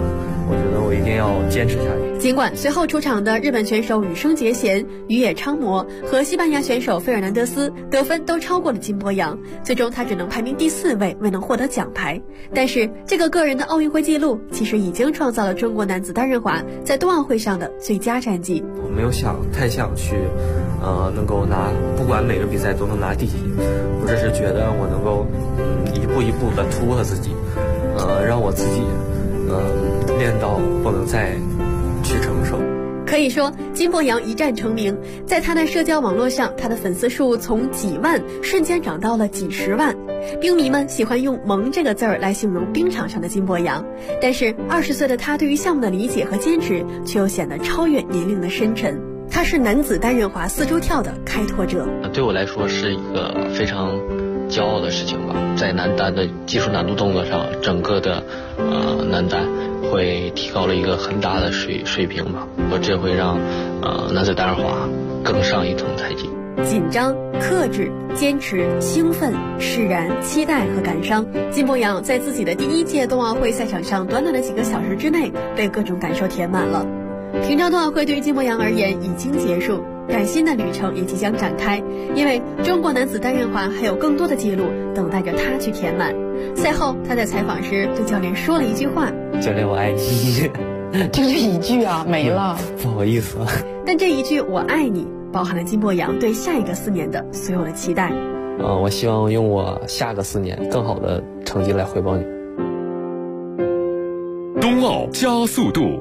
Speaker 24: 我觉得我一定要坚持下去。
Speaker 23: 尽管随后出场的日本选手羽生结弦、宇野昌磨和西班牙选手费尔南德斯得分都超过了金博洋，最终他只能排名第4位，未能获得奖牌。但是这个个人的奥运会纪录其实已经创造了中国男子单人滑在冬奥会上的最佳战绩。
Speaker 24: 我没有太想去能够拿，不管每个比赛都能拿第几，我只是觉得我能够一步一步的突破自己，让我自己练到不能再去承受。
Speaker 23: 可以说金博洋一战成名，在他的社交网络上，他的粉丝数从几万瞬间涨到了几十万。冰迷们喜欢用萌这个字儿来形容冰场上的金博洋，但是20岁的他对于项目的理解和坚持却又显得超越年龄的深沉。他是男子单人滑4周跳的开拓者。
Speaker 1: 对我来说是一个非常骄傲的事情吧，在男单的技术难度动作上，整个的男单会提高了一个很大的水平吧，这会让男子单人滑更上一层台阶。
Speaker 23: 紧张、克制、坚持、兴奋、释然、期待和感伤，金博洋在自己的第1届冬奥会赛场上短短的几个小时之内被各种感受填满了。平昌冬奥会对于金博洋而言已经结束，但新的旅程也即将展开，因为中国男子单人滑还有更多的记录等待着他去填满。赛后他在采访时对教练说了一句话：
Speaker 24: 教练我爱你。
Speaker 3: 就是一句啊，没了，
Speaker 24: 不好意思。
Speaker 23: 但这一句我爱你包含了金博洋对下一个4年的所有的期待。
Speaker 24: 我希望用我下个4年更好的成绩来回报你。
Speaker 2: 冬奥加速度。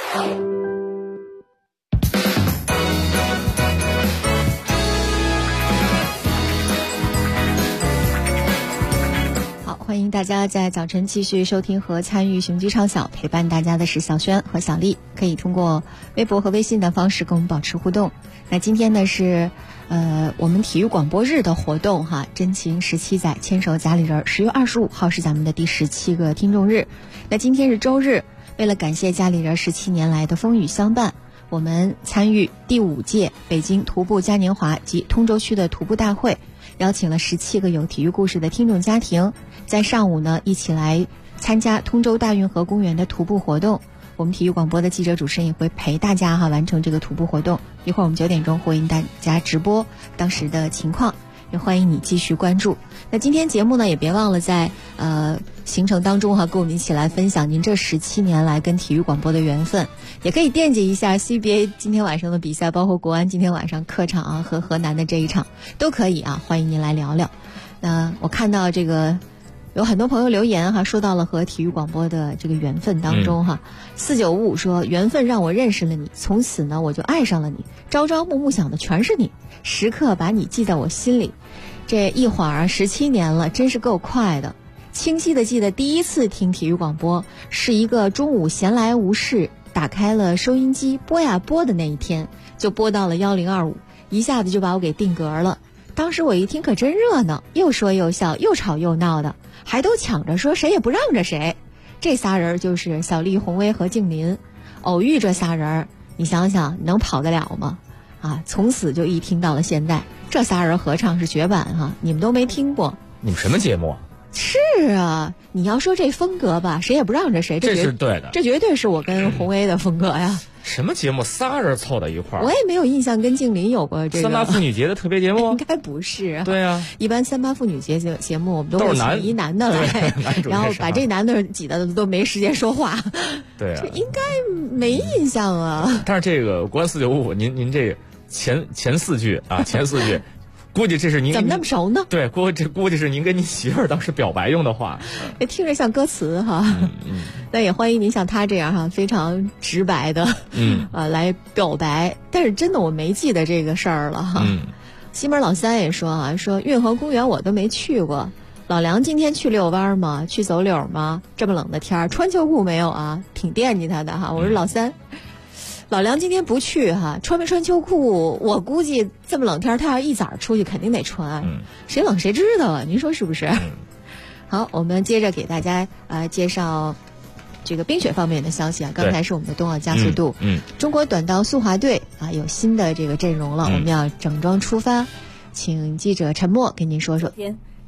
Speaker 5: 欢迎大家在早晨继续收听和参与雄鸡唱小，陪伴大家的是小轩和小丽，可以通过微博和微信的方式跟我们保持互动。那今天呢是我们体育广播日的活动哈，真情17载，牵手家里人。10月25号是咱们的第17个听众日。那今天是周日，为了感谢家里人17年来的风雨相伴，我们参与第5届北京徒步嘉年华及通州区的徒步大会，邀请了17个有体育故事的听众家庭，在上午呢一起来参加通州大运河公园的徒步活动。我们体育广播的记者主持人也会陪大家完成这个徒步活动。一会儿我们9点钟会为大家直播当时的情况，也欢迎你继续关注。那今天节目呢也别忘了在行程当中跟我们一起来分享您这17年来跟体育广播的缘分，也可以惦记一下 CBA 今天晚上的比赛，包括国安今天晚上客场和河南的这一场都可以欢迎您来聊聊。那我看到这个有很多朋友留言说到了和体育广播的这个缘分当中4955说，缘分让我认识了你，从此呢我就爱上了你，朝朝暮暮想的全是你，时刻把你记在我心里。这一会儿17年了，真是够快的。清晰的记得第一次听体育广播是一个中午闲来无事，打开了收音机播呀播的那一天，就播到了1025，一下子就把我给定格了。当时我一听可真热闹，又说又笑，又吵又闹的，还都抢着说谁也不让着谁。这仨人就是小丽、洪薇和静林。偶遇这仨人，你想想能跑得了吗？从此就一听到了现在，这仨人合唱是绝版你们都没听过。
Speaker 6: 你们什么节目？
Speaker 5: 是啊，你要说这风格吧，谁也不让着谁，
Speaker 6: 这是对的，
Speaker 5: 这绝对是我跟洪薇的风格呀。
Speaker 6: 什么节目仨人凑到一块儿？
Speaker 5: 我也没有印象跟静林有过这个
Speaker 6: 3·8妇女节的特别节目。
Speaker 5: 应该不是。
Speaker 6: 对啊，
Speaker 5: 一般3·8妇女节节目我们都会请一男的来，然后把这男的挤得都没时间说话。
Speaker 6: 对啊，
Speaker 5: 这应该没印象啊。
Speaker 6: 但是这个国安4955，您这个前4句前4句。估计这是您
Speaker 5: 怎么那么熟呢？
Speaker 6: 对，估计是您跟您媳妇儿当时表白用的话，
Speaker 5: 听着像歌词那也欢迎您像他这样非常直白的来表白。但是真的我没记得这个事儿了西门老三也说说运河公园我都没去过。老梁今天去遛弯吗？去走柳吗？这么冷的天儿，穿秋裤没有啊？挺惦记他的我说老三。老梁今天不去穿没穿秋裤？我估计这么冷天，他要一早出去肯定得穿。谁冷谁知道啊？您说是不是？好，我们接着给大家介绍这个冰雪方面的消息刚才是我们的冬奥加速度。中国短道速滑队有新的这个阵容了，我们要整装出发。请记者陈默给您说说。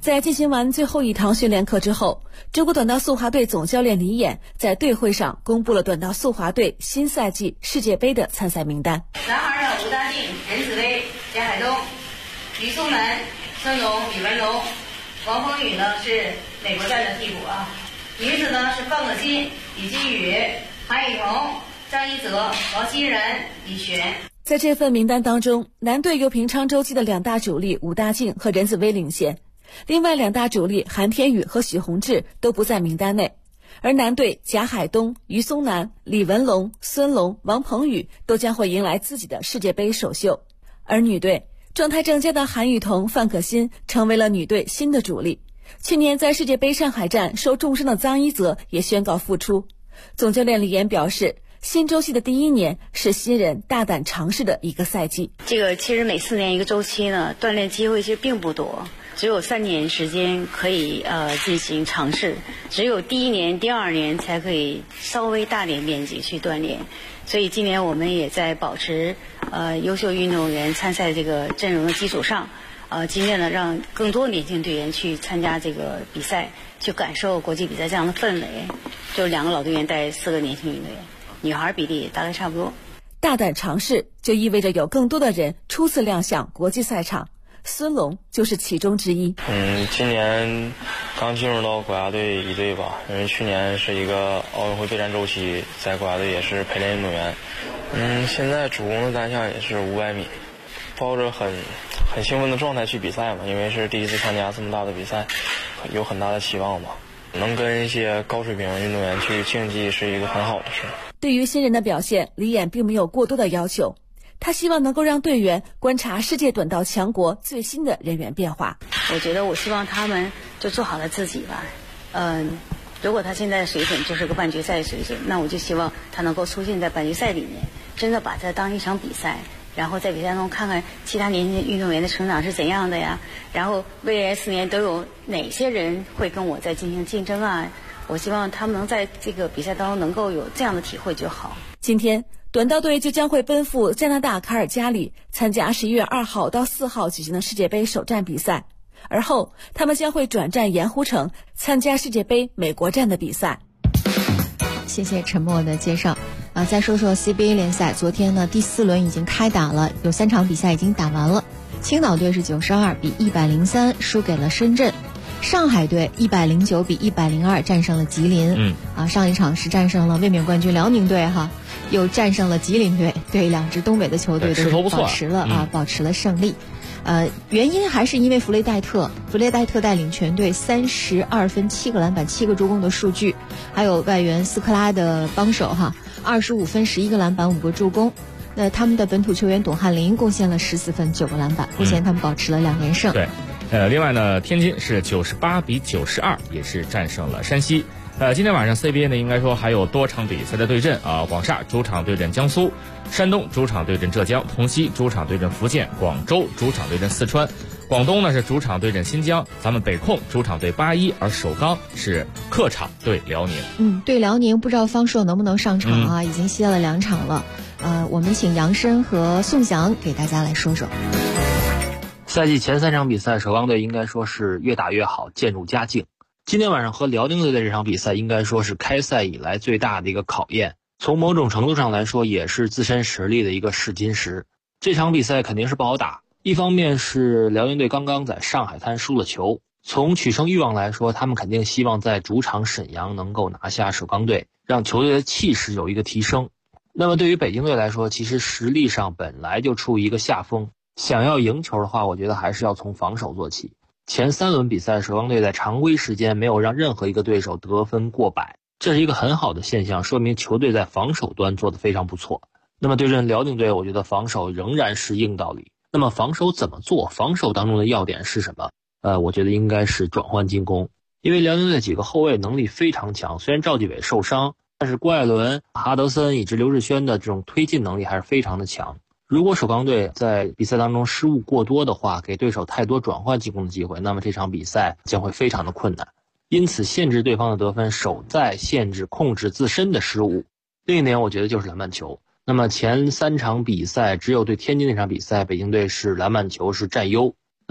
Speaker 23: 在进行完最后一堂训练课之后，中国短道速滑队总教练李岩在队会上公布了短道速滑队新赛季世界杯的参赛名单。
Speaker 4: 男孩的吴大靖、任子威、贾海东、于松南、孙龙、李文龙、王鹏宇呢是美国站的替补啊。女子呢是范可欣、李金宇、韩雨桐、张一泽、王欣然、李璇。
Speaker 23: 在这份名单当中，男队由平昌洲际的两大主力吴大靖和任子威领衔，另外两大主力韩天宇和许宏志都不在名单内，而男队贾海东、于松南、李文龙、孙龙、王鹏宇都将会迎来自己的世界杯首秀。而女队状态正佳的韩雨桐、范可欣成为了女队新的主力。去年在世界杯上海站受重伤的臧一泽也宣告复出。总教练李岩表示，新周期的第一年是新人大胆尝试的一个赛季。
Speaker 7: 这个其实每4年一个周期呢，锻炼机会其实并不多，只有3年时间可以进行尝试，只有第1年、第2年才可以稍微大点面积去锻炼。所以今年我们也在保持优秀运动员参赛这个阵容的基础上，今天呢让更多年轻队员去参加这个比赛，去感受国际比赛这样的氛围。就2个老队员带4个年轻运动员。女孩比例大概差不多。
Speaker 23: 大胆尝试就意味着有更多的人初次亮相国际赛场，孙龙就是其中之一。
Speaker 24: 今年刚进入到国家队一队吧，因为去年是一个奥运会备战周期，在国家队也是陪练运动员。现在主攻的单项也是500米，抱着很兴奋的状态去比赛嘛，因为是第一次参加这么大的比赛，有很大的期望嘛。能跟一些高水平运动员去竞技是一个很好的事。
Speaker 23: 对于新人的表现，李岩并没有过多的要求，他希望能够让队员观察世界短道强国最新的人员变化。
Speaker 7: 我觉得我希望他们就做好了自己吧。如果他现在的水准就是个半决赛水准，那我就希望他能够出现在半决赛里面，真的把它当一场比赛，然后在比赛中看看其他年轻运动员的成长是怎样的呀，然后未来4年都有哪些人会跟我在进行竞争啊。我希望他们能在这个比赛当中能够有这样的体会就好。
Speaker 23: 今天短道队就将会奔赴加拿大卡尔加里参加11月2号到4号举行的世界杯首站比赛，而后他们将会转战盐湖城参加世界杯美国站的比赛。
Speaker 5: 谢谢陈默的介绍。再说说 CBA 联赛，昨天呢第4轮已经开打了，有3场比赛已经打完了。青岛队是92比103输给了深圳，上海队109比102战胜了吉林。上一场是战胜了卫冕冠军辽宁队哈，又战胜了吉林队，对2支东北的球队都保持了胜利。原因还是因为弗雷戴特带领全队32分7个篮板7个助攻的数据，还有外援斯科拉的帮手哈，25分11个篮板5个助攻。那他们的本土球员董翰林贡献了14分9个篮板，目前他们保持了2连胜。
Speaker 6: 对，另外呢，天津是98比92，也是战胜了山西。今天晚上 CBA 呢，应该说还有多场比赛的对阵啊，广厦主场对阵江苏，山东主场对阵浙江，同曦主场对阵福建，广州主场对阵四川，广东呢是主场对阵新疆，咱们北控主场对81，而首钢是客场对辽宁。
Speaker 5: 对辽宁不知道方硕能不能上场啊？已经歇了2场了。我们请杨申和宋翔给大家来说说。
Speaker 9: 赛季前3场比赛，首钢队应该说是越打越好，渐入佳境。今天晚上和辽宁队的这场比赛应该说是开赛以来最大的一个考验，从某种程度上来说也是自身实力的一个试金石。这场比赛肯定是不好打，一方面是辽宁队刚刚在上海滩输了球，从取胜欲望来说，他们肯定希望在主场沈阳能够拿下首钢队，让球队的气势有一个提升。那么对于北京队来说，其实实力上本来就处于一个下风，想要赢球的话，我觉得还是要从防守做起。前3轮比赛，首钢队在常规时间没有让任何一个对手得分过百，这是一个很好的现象，说明球队在防守端做得非常不错。那么对阵辽宁队，我觉得防守仍然是硬道理。那么防守怎么做？防守当中的要点是什么？我觉得应该是转换进攻，因为辽宁队几个后卫能力非常强，虽然赵继伟受伤，但是郭艾伦、哈德森以及刘志轩的这种推进能力还是非常的强。如果首钢队在比赛当中失误过多的话，给对手太多转换进攻的机会，那么这场比赛将会非常的困难。因此限制对方的得分，守在限制控制自身的失误。另一点我觉得就是篮板球。那么前3场比赛只有对天津那场比赛北京队是篮板球是占优，那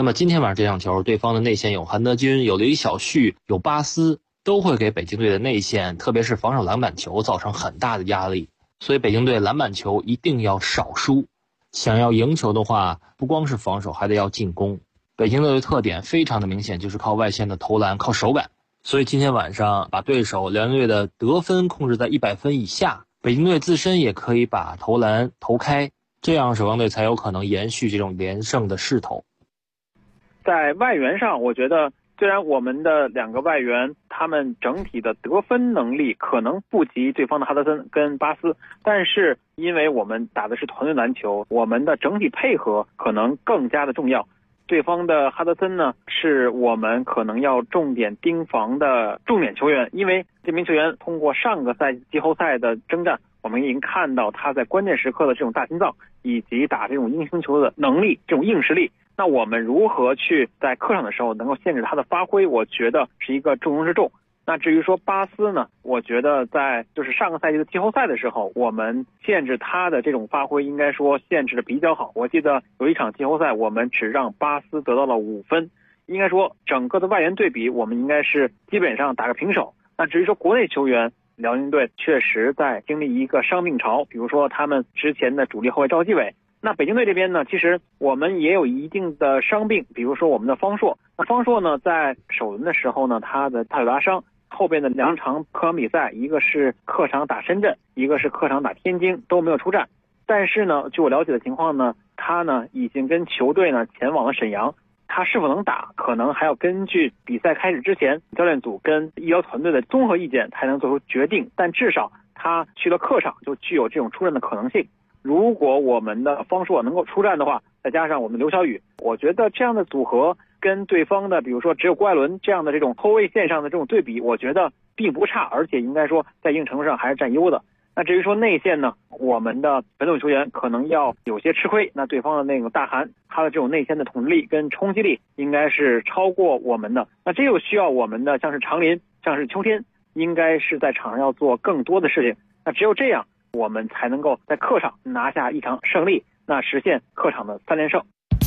Speaker 9: 那么今天晚上这场球，对方的内线有韩德君，有李晓旭，有巴斯，都会给北京队的内线，特别是防守篮板球造成很大的压力。所以北京队篮板球一定要少输，想要赢球的话，不光是防守，还得要进攻。北京队的特点非常的明显，就是靠外线的投篮，靠手感。所以今天晚上把对手辽宁队的得分控制在100分以下，北京队自身也可以把投篮投开，这样首钢队才有可能延续这种连胜的势头。
Speaker 10: 在外援上，我觉得虽然我们的2个外援他们整体的得分能力可能不及对方的哈德森跟巴斯，但是因为我们打的是团队篮球，我们的整体配合可能更加的重要。对方的哈德森呢，是我们可能要重点盯防的重点球员，因为这名球员通过上个赛季季后赛的征战，我们已经看到他在关键时刻的这种大心脏，以及打这种英雄球的能力，这种硬实力。那我们如何去在客场的时候能够限制他的发挥，我觉得是一个重中之重。那至于说巴斯呢，我觉得在就是上个赛季的季后赛的时候，我们限制他的这种发挥应该说限制的比较好。我记得有一场季后赛我们只让巴斯得到了5分，应该说整个的外援对比我们应该是基本上打个平手。那至于说国内球员，辽宁队确实在经历一个伤病潮，比如说他们之前的主力后卫赵继伟。那北京队这边呢，其实我们也有一定的伤病，比如说我们的方硕。那方硕呢，在首轮的时候呢，他的大腿拉伤，后边的2场客场比赛，一个是客场打深圳，一个是客场打天津，都没有出战。但是呢，据我了解的情况呢，他呢已经跟球队呢前往了沈阳。他是否能打，可能还要根据比赛开始之前教练组跟医疗团队的综合意见才能做出决定。但至少他去了客场，就具有这种出战的可能性。如果我们的方硕能够出战的话，再加上我们刘晓宇，我觉得这样的组合跟对方的比如说只有郭艾伦这样的这种后卫线上的这种对比，我觉得并不差，而且应该说在一定程度上还是占优的。那至于说内线呢，我们的本土球员可能要有些吃亏。那对方的那个大韩，他的这种内线的统治力跟冲击力应该是超过我们的。那这又需要我们的像是长林，像是秋天，应该是在场上要做更多的事情。那只有这样，我们才能够在客场拿下一场胜利，那实现客场的3连胜。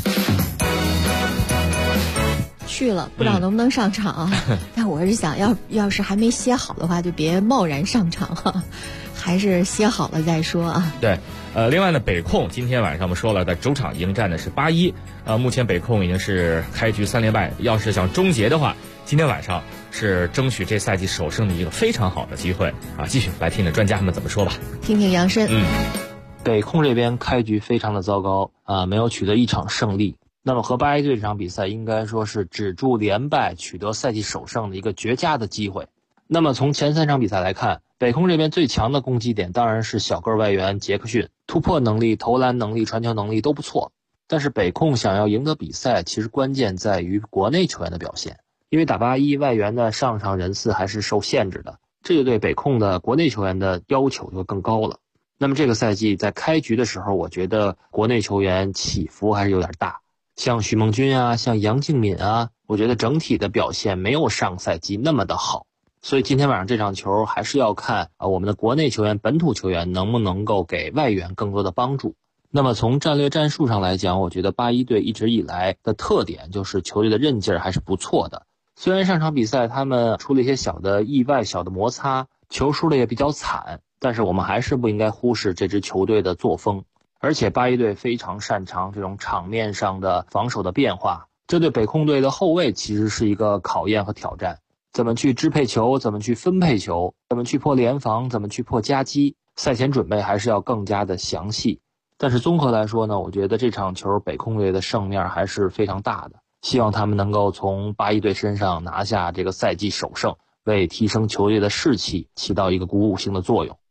Speaker 5: 去了不知道能不能上场啊？但我是想要是还没歇好的话，就别贸然上场哈，还是歇好了再说啊。
Speaker 6: 对，另外呢，北控今天晚上我们说了，在主场迎战的是8-1，目前北控已经是开局3连败，要是想终结的话，今天晚上是争取这赛季首胜的一个非常好的机会啊！继续来听听专家们怎么说吧。
Speaker 5: 听听杨申。
Speaker 9: 北控这边开局非常的糟糕啊，没有取得一场胜利。那么和8-1队这场比赛应该说是止住连败，取得赛季首胜的一个绝佳的机会。那么从前3场比赛来看，北控这边最强的攻击点当然是小个外援杰克逊，突破能力、投篮能力、传球能力都不错。但是北控想要赢得比赛，其实关键在于国内球员的表现，因为打8-1外援的上场人次还是受限制的，这就对北控的国内球员的要求就更高了。那么这个赛季在开局的时候，我觉得国内球员起伏还是有点大，像许梦君啊，像杨敬敏啊，我觉得整体的表现没有上赛季那么的好。所以今天晚上这场球还是要看我们的国内球员、本土球员能不能够给外援更多的帮助。那么从战略战术上来讲，我觉得8-1队一直以来的特点就是球队的韧劲儿还是不错的。虽然上场比赛他们出了一些小的意外、小的摩擦，球输的也比较惨，但是我们还是不应该忽视这支球队的作风。而且8-1队非常擅长这种场面上的防守的变化，这对北控队的后卫其实是一个考验和挑战。怎么去支配球，怎么去分配球，怎么去破联防，怎么去破夹击，赛前准备还是要更加的详细。但是综合来说呢，我觉得这场球北控队的胜面还是非常大的，希望他们能够从8-1队身上拿下这个赛季首胜，为提升球队的士气起到一个鼓舞性的作用。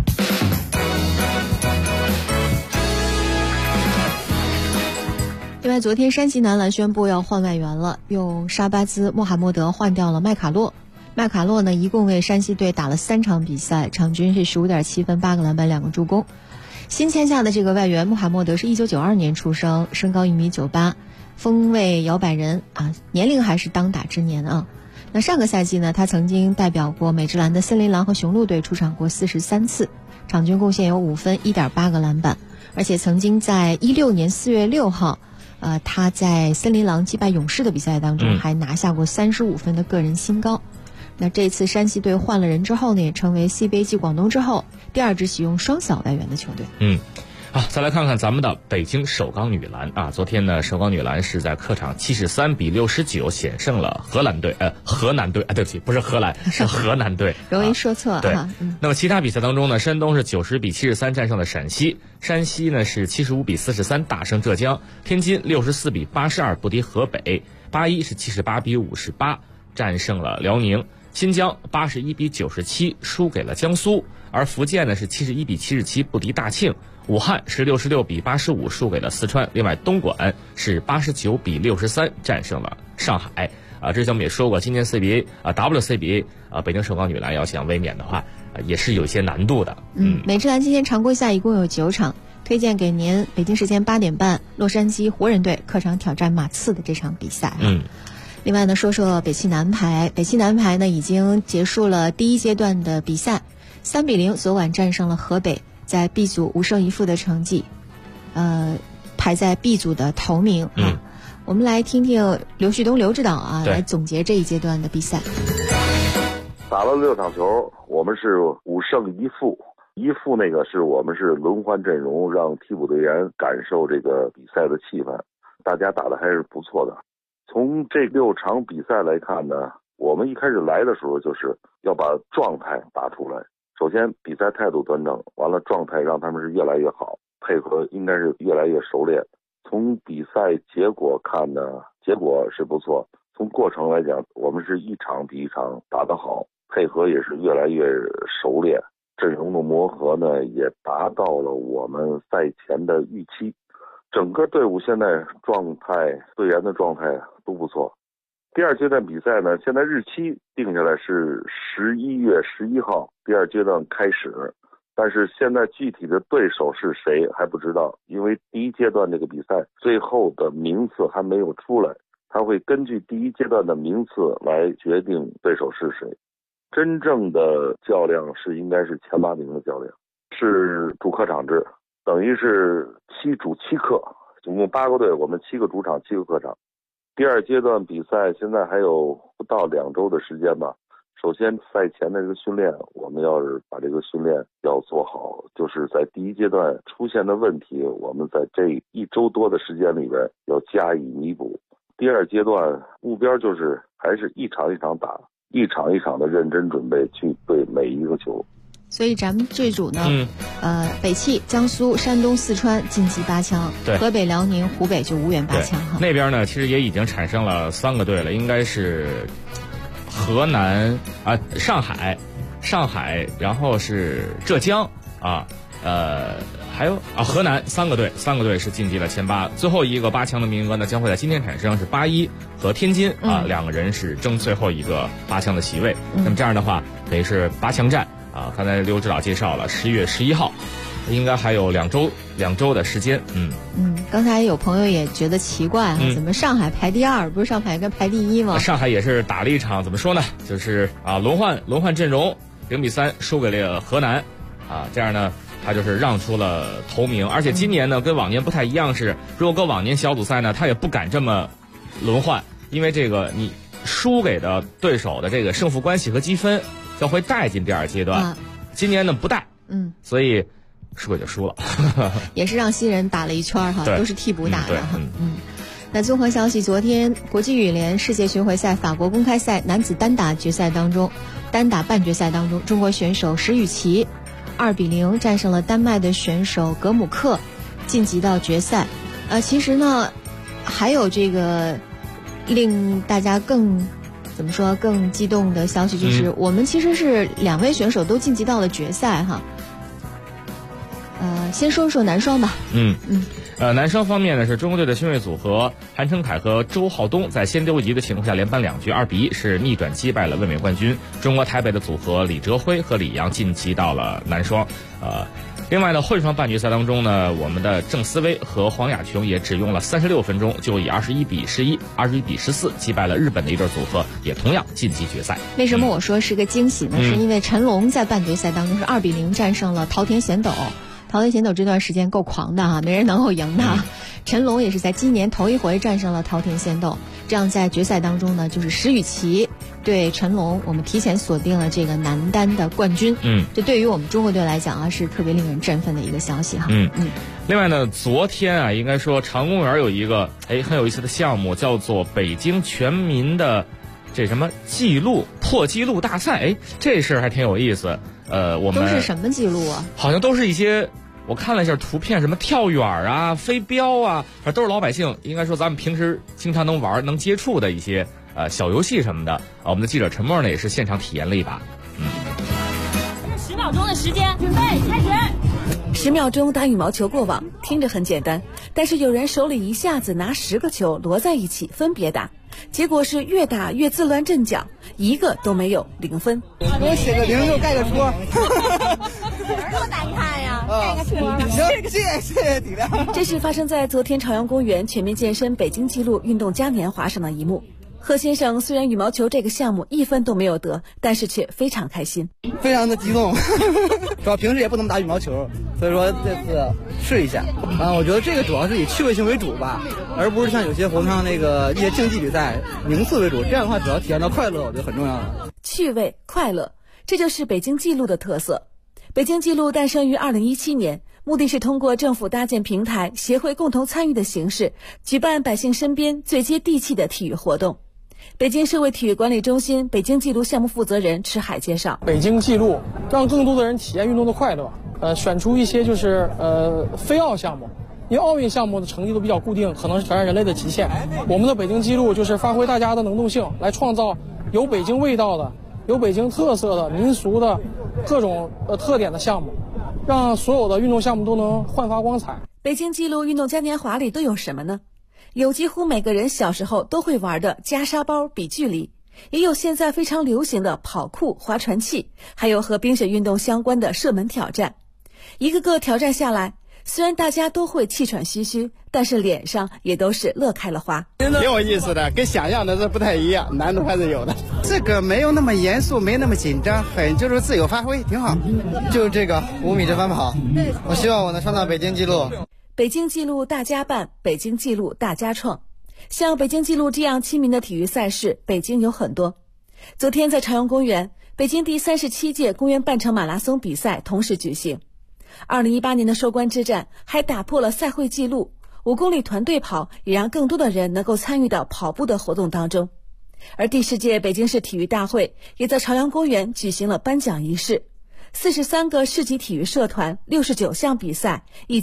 Speaker 5: 另外，昨天山西男篮宣布要换外援了，用沙巴兹、穆罕默德换掉了麦卡洛。麦卡洛呢，一共为山西队打了3场比赛，场均是15.7分、8个篮板、2个助攻。新签下的这个外援穆罕默德是1992年出生，身高1.98米，锋卫摇摆人啊，年龄还是当打之年啊。那上个赛季呢，他曾经代表过美职篮的森林狼和雄鹿队出场过43次，场均贡献有5分、1.8个篮板，而且曾经在16年4月6号他在森林狼击败勇士的比赛当中，还拿下过35分的个人新高。那这次山西队换了人之后呢，也成为 CBA 继广东之后第2支启用双小外援的球队。
Speaker 6: 再来看看咱们的北京首钢女篮啊，昨天呢，首钢女篮是在客场73比69险胜了河南队，对不起，不是荷兰，是河南队，
Speaker 5: 容易说错
Speaker 6: 对。那么其他比赛当中呢，山东是90比73战胜了陕西，山西呢是75比43大胜浙江，天津64比82不敌河北，81是78比58战胜了辽宁，新疆81比97输给了江苏，而福建呢是71比77不敌大庆，武汉是66比85输给了四川，另外东莞是89比63战胜了上海。之前我们也说过，今年 CBA WCBA 北京首钢女篮要想卫冕的话，也是有一些难度的。
Speaker 5: 美职篮今天常规赛一共有9场，推荐给您北京时间8点半，洛杉矶湖人队客场挑战马刺的这场比赛。另外呢，说说北汽男排，北汽男排呢已经结束了第1阶段的比赛，3比0昨晚战胜了河北，在 B 组5胜1负的成绩，排在 B 组的头名。我们来听听刘旭东刘指导来总结这一阶段的比赛。
Speaker 12: 打了6场球，我们是5胜1负，1负那个是我们是轮换阵容，让替补队员感受这个比赛的气氛，大家打的还是不错的。从这6场比赛来看呢，我们一开始来的时候就是要把状态打出来。首先比赛态度端正，完了状态让他们是越来越好，配合应该是越来越熟练。从比赛结果看呢，结果是不错，从过程来讲，我们是一场比一场打得好，配合也是越来越熟练，阵容的磨合呢也达到了我们赛前的预期。整个队伍现在状态，队员的状态都不错。第2阶段比赛呢，现在日期定下来是11月11号，第2阶段开始。但是现在具体的对手是谁还不知道，因为第1阶段这个比赛最后的名次还没有出来，他会根据第1阶段的名次来决定对手是谁。真正的较量是应该是前8名的较量，是主客场制，等于是7主7客，总共8个队，我们7个主场7个客场。第2阶段比赛现在还有不到2周的时间吧。首先赛前的这个训练，我们要是把这个训练要做好，就是在第1阶段出现的问题，我们在这1周多的时间里边要加以弥补。第2阶段目标就是还是一场一场打，一场一场的认真准备去对每一个球。
Speaker 5: 所以咱们这组呢，北汽、江苏、山东、四川晋级8强，河北、辽宁、湖北就无缘8强哈。
Speaker 6: 那边呢，其实也已经产生了3个队了，应该是河南上海，然后是浙江还有河南3个队是晋级了前8，最后一个8强的名额呢将会在今天产生，是81和天津2个人是争最后一个8强的席位。那么这样的话，等于是8强战刚才刘指导介绍了10月11号，应该还有2周的时间。
Speaker 5: 刚才有朋友也觉得奇怪怎么上海排第2，不是上海应该排第1吗？
Speaker 6: 上海也是打了一场，怎么说呢，就是轮换阵容0比3输给了河南这样呢他就是让出了头名。而且今年呢跟往年不太一样，是如果搁往年小组赛呢他也不敢这么轮换，因为这个你输给的对手的这个胜负关系和积分将会带进第2阶段，今年呢不带，所以输也就输了
Speaker 5: 也是让新人打了一圈都是替补打的那综合消息，昨天国际羽联世界巡回赛法国公开赛男子单打半决赛当中，中国选手石宇奇2比0战胜了丹麦的选手格姆克，晋级到决赛。其实呢还有这个令大家更激动的消息，就是我们其实是2位选手都晋级到了决赛哈。先说说男双吧。
Speaker 6: 男双方面呢，是中国队的新锐组合韩成凯和周浩东在先丢一局的情况下连扳2局，2比1是逆转击败了卫冕冠军中国台北的组合李哲辉和李阳，晋级到了男双。另外呢，混双半决赛当中呢，我们的郑思薇和黄雅琼也只用了36分钟就以21比11、21比14击败了日本的一对组合，也同样晋级决赛。
Speaker 5: 为什么我说是个惊喜呢？是因为陈龙在半决赛当中是2比0战胜了桃田贤斗。桃田贤斗这段时间够狂的没人能够赢他。 陈龙也是在今年头一回战胜了桃田仙斗，这样在决赛当中呢，就是石宇奇对陈龙，我们提前锁定了这个男单的冠军。这对于我们中国队来讲啊，是特别令人振奋的一个消息哈。
Speaker 6: 另外呢，昨天啊，应该说长公园有一个很有意思的项目，叫做北京全民的这什么破纪录大赛。这事儿还挺有意思。我们
Speaker 5: 都是什么记录啊？
Speaker 6: 好像都是一些。我看了一下图片，什么跳远啊、飞镖啊，反正都是老百姓应该说咱们平时经常能玩、能接触的一些小游戏什么的。我们的记者陈默呢也是现场体验了一把。
Speaker 13: 10秒钟的时间，准备开始。10秒钟打羽毛球过网，听着很简单，但是有人手里一下子拿10个球摞在一起分别打，结果是越打越自乱阵脚，一个都没有，0分。
Speaker 14: 我写个0就盖个戳。
Speaker 13: 多难看呀！盖个戳。
Speaker 14: 谢谢体谅。
Speaker 13: 这是发生在昨天朝阳公园全民健身北京纪录运动嘉年华上的一幕。贺先生虽然羽毛球这个项目1分都没有得，但是却非常开心，
Speaker 14: 非常的激动。主要平时也不能打羽毛球，所以说这次试一下。我觉得这个主要是以趣味性为主吧，而不是像有些活动上一些竞技比赛名次为主。这样的话，主要体现到快乐，我觉得很重要的。
Speaker 13: 趣味、快乐，这就是北京纪录的特色。北京纪录诞生于2017年，目的是通过政府搭建平台、协会共同参与的形式，举办百姓身边最接地气的体育活动。北京社会体育管理中心北京纪录项目负责人池海介绍，
Speaker 15: 北京纪录让更多的人体验运动的快乐，选出一些就是非奥项目，因为奥运项目的成绩都比较固定，可能是挑战人类的极限。我们的北京纪录就是发挥大家的能动性，来创造有北京味道的、有北京特色的、民俗的各种特点的项目，让所有的运动项目都能焕发光彩。
Speaker 13: 北京纪录运动嘉年华里都有什么呢？有几乎每个人小时候都会玩的夹沙包比距离，也有现在非常流行的跑酷、划船器，还有和冰雪运动相关的射门挑战。一个个挑战下来，虽然大家都会气喘吁吁，但是脸上也都是乐开了花。
Speaker 14: 挺有意思的，跟想象的是不太一样，难度还是有的。这个没有那么严肃，没那么紧张，就是自由发挥，挺好。就这个5米直翻跑，我希望我能创造北京纪录。
Speaker 13: 北京纪录大家办，北京纪录大家创。像北京纪录这样亲民的体育赛事，北京有很多。昨天在朝阳公园，北京第37届公园半程马拉松比赛同时举行。2018年的收官之战还打破了赛会纪录，5公里团队跑也让更多的人能够参与到跑步的活动当中。而第10届北京市体育大会也在朝阳公园举行了颁奖仪式。43个市级体育社团，69项比赛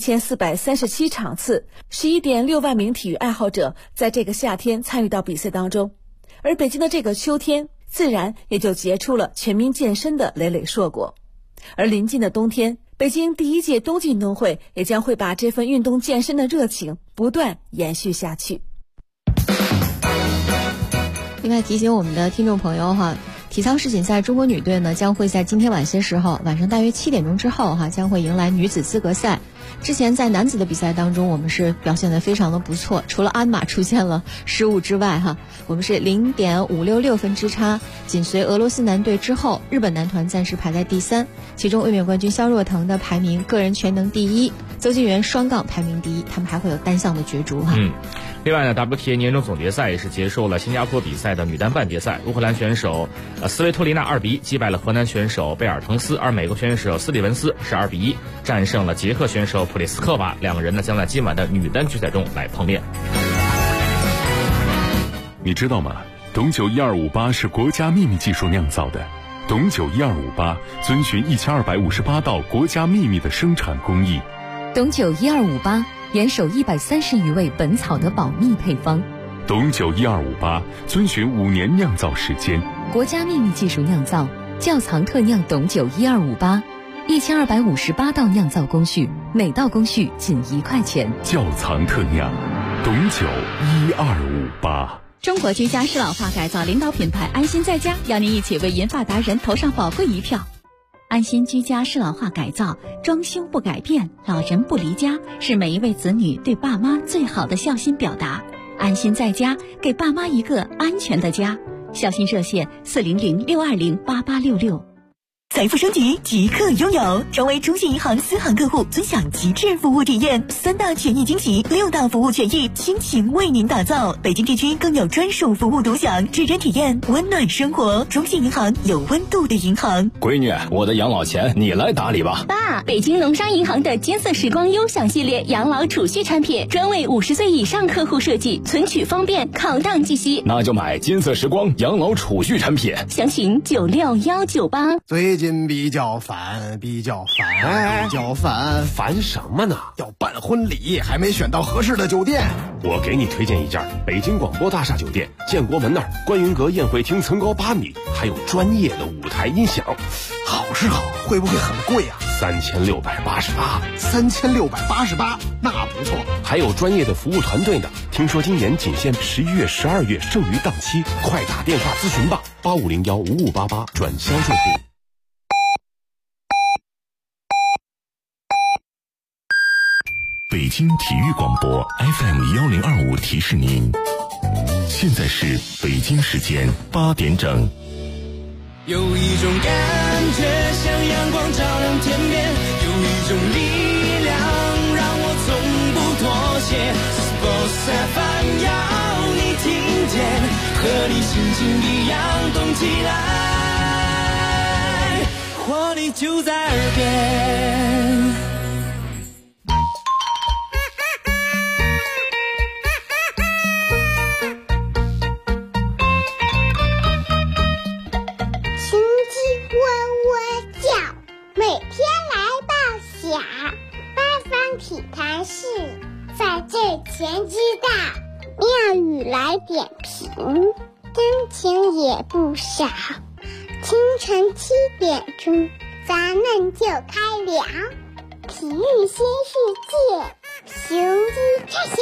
Speaker 13: ，1437场次，11.6万名体育爱好者在这个夏天参与到比赛当中。而北京的这个秋天，自然也就结出了全民健身的累累硕果。而临近的冬天，北京第1届冬季运动会也将会把这份运动健身的热情不断延续下去。
Speaker 5: 另外提醒我们的听众朋友哈，体操世锦赛中国女队呢将会在今天晚些时候，晚上大约7点钟之后将会迎来女子资格赛。之前在男子的比赛当中，我们是表现得非常的不错，除了鞍马出现了失误之外我们是0.566分之差，紧随俄罗斯男队之后，日本男团暂时排在第3，其中卫冕冠军肖若腾的排名个人全能第1，邹敬园双杠排名第1，他们还会有单项的角逐
Speaker 6: 另外呢 WTA 年终总决赛也是结束了新加坡比赛的女单半决赛，乌克兰选手斯维托丽娜2比1击败了荷兰选手贝尔滕斯，而美国选手斯蒂文斯是2比1战胜了捷克选手普列斯科娃，两个人呢将在今晚的女单决赛中来碰面。
Speaker 2: 你知道吗？董酒1258是国家秘密技术酿造的，董酒1258遵循1258道国家秘密的生产工艺。
Speaker 18: 董酒1258严守130余位本草的保密配方。
Speaker 2: 董酒1258遵循5年酿造时间，
Speaker 18: 国家秘密技术酿造，窖藏特酿董酒1258，1258道酿造工序，每道工序仅1块钱。
Speaker 2: 窖藏特酿，董酒1258。
Speaker 16: 中国居家适老化改造领导品牌安心在家，邀您一起为银发达人投上宝贵一票。安心居家适老化改造，装修不改变，老人不离家，是每一位子女对爸妈最好的孝心表达。安心在家，给爸妈一个安全的家。孝心热线400-620-8866。
Speaker 8: 财富升级即刻拥有，成为中信银行私行客户，尊享极致服务体验，3大权益惊喜，6大服务权益倾情为您打造。北京地区更有专属服务独享，指针体验温暖生活。中信银行，有温度的银行。
Speaker 11: 闺女，我的养老钱你来打理吧。
Speaker 17: 爸，北京农商银行的金色时光优享系列养老储蓄产品，专为50岁以上客户设计，存取方便，考档计息。
Speaker 11: 那就买金色时光养老储蓄产品，
Speaker 17: 详询96198。
Speaker 20: 最近比较烦，
Speaker 25: 烦什么呢？
Speaker 20: 要办婚礼，还没选到合适的酒店。
Speaker 25: 我给你推荐一家北京广播大厦酒店，建国门那儿观云阁宴会厅层高8米，还有专业的舞台音响。
Speaker 20: 好是好，会不会很贵啊
Speaker 25: ？3688，
Speaker 20: 那不错。
Speaker 25: 还有专业的服务团队呢。听说今年仅限11月、12月剩余档期，快打电话咨询吧，85015588转销售部。
Speaker 2: 北京体育广播 FM1025提示您，现在是北京时间8点整。
Speaker 26: 有一种感觉像阳光照亮天边，有一种力量让我从不妥协。Sports FM 要你听见，和你心情一样动起来，活力就在耳边。
Speaker 27: 体坛事在这前知道，妙语来点评，真情也不少。清晨7点钟，咱们就开聊体育新世界，雄鸡拆霞。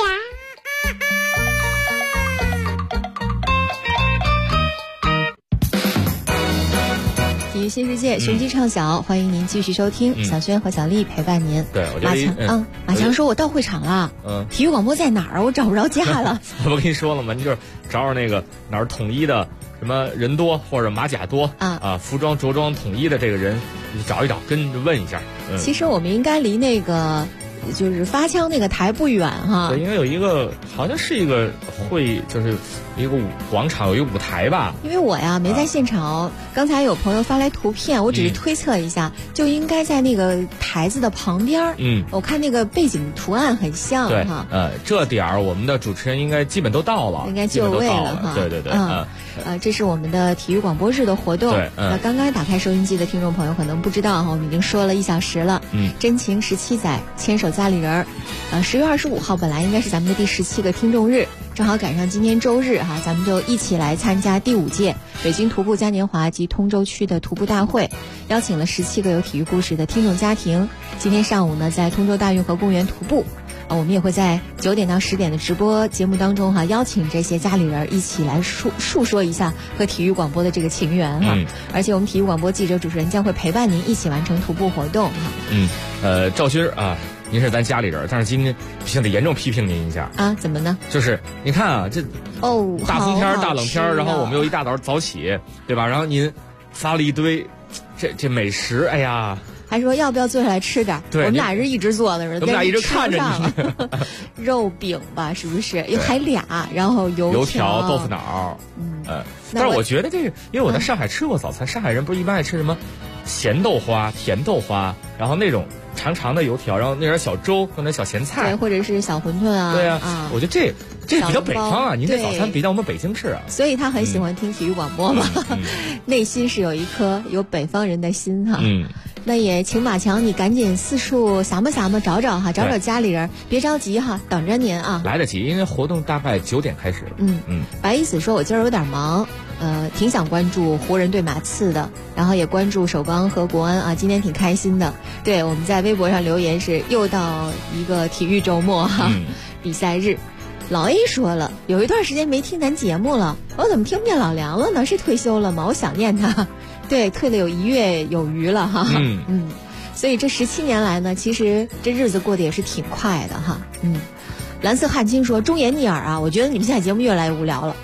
Speaker 5: 体育新世界，雄鸡唱晓，欢迎您继续收听。小轩和小丽陪伴您。
Speaker 6: 对，我觉得
Speaker 5: 马强说：“我到会场了。”体育广播在哪儿？我找不着架了。
Speaker 6: 我不跟你说了吗？你就是找那个哪儿统一的，什么人多或者马甲多服装着装统一的这个人，你找一找，问一下。
Speaker 5: 其实我们应该离那个就是发枪那个台不远哈。
Speaker 6: 对，应该有一个，好像是一个就是一个广场，有一个舞台吧。
Speaker 5: 因为我呀没在现场，刚才有朋友发来图片，我只是推测一下，就应该在那个台子的旁边。我看那个背景图案很像哈。
Speaker 6: 这点儿我们的主持人应该基本都到了，
Speaker 5: 应该就位了哈。
Speaker 6: 对。
Speaker 5: 这是我们的体育广播日的活动。
Speaker 6: 对，
Speaker 5: 刚刚打开收音机的听众朋友可能不知道哈，我们已经说了1小时了。真情17载，牵手家里人。10月25号本来应该是咱们的第17个听众日，正好赶上今天周日哈，咱们就一起来参加第5届北京徒步嘉年华及通州区的徒步大会，邀请了17个有体育故事的听众家庭。今天上午呢，在通州大运河公园徒步。我们也会在9点到10点的直播节目当中哈，邀请这些家里人一起来述说一下和体育广播的这个情缘哈。而且我们体育广播记者主持人将会陪伴您一起完成徒步活动哈。
Speaker 6: 赵军啊，您是咱家里人，但是今天必须得严重批评您一下
Speaker 5: 啊！怎么呢？
Speaker 6: 就是你看啊，这大风天大冷天，然后我们又一大早起，对吧？然后您发了一堆这美食，哎呀。
Speaker 5: 还说要不要坐下来吃点？
Speaker 6: 对，
Speaker 5: 我们俩是一直坐的，
Speaker 6: 我们俩一直看着你。
Speaker 5: 肉饼吧，是不是？还俩，然后
Speaker 6: 油条、豆腐脑。但是我觉得这个，因为我在上海吃过早餐，上海人不是一般爱吃什么咸豆花、甜豆花，然后那种长长的油条，然后那点小粥和那小咸菜，
Speaker 5: 对，或者是小馄饨啊。
Speaker 6: 对啊，我觉得这比较北方啊，您这早餐比较我们北京市啊。
Speaker 5: 所以他很喜欢听体育广播嘛，内心是有一颗有北方人的心哈。那也请马强，你赶紧四处撒么找找哈，找家里人，别着急哈，等着您啊。
Speaker 6: 来得及，因为活动大概9点开始。
Speaker 5: 白一死说，我今儿有点忙，挺想关注湖人对马刺的，然后也关注首钢和国安啊，今天挺开心的。对，我们在微博上留言是又到一个体育周末哈，比赛日。老 A 说了，有一段时间没听咱节目了，我怎么听不见老梁了呢？是退休了吗？我想念他。对，退了有1月有余了哈。所以这17年来呢，其实这日子过得也是挺快的哈。蓝色汗青说，忠言逆耳啊，我觉得你们现在节目越来越无聊了。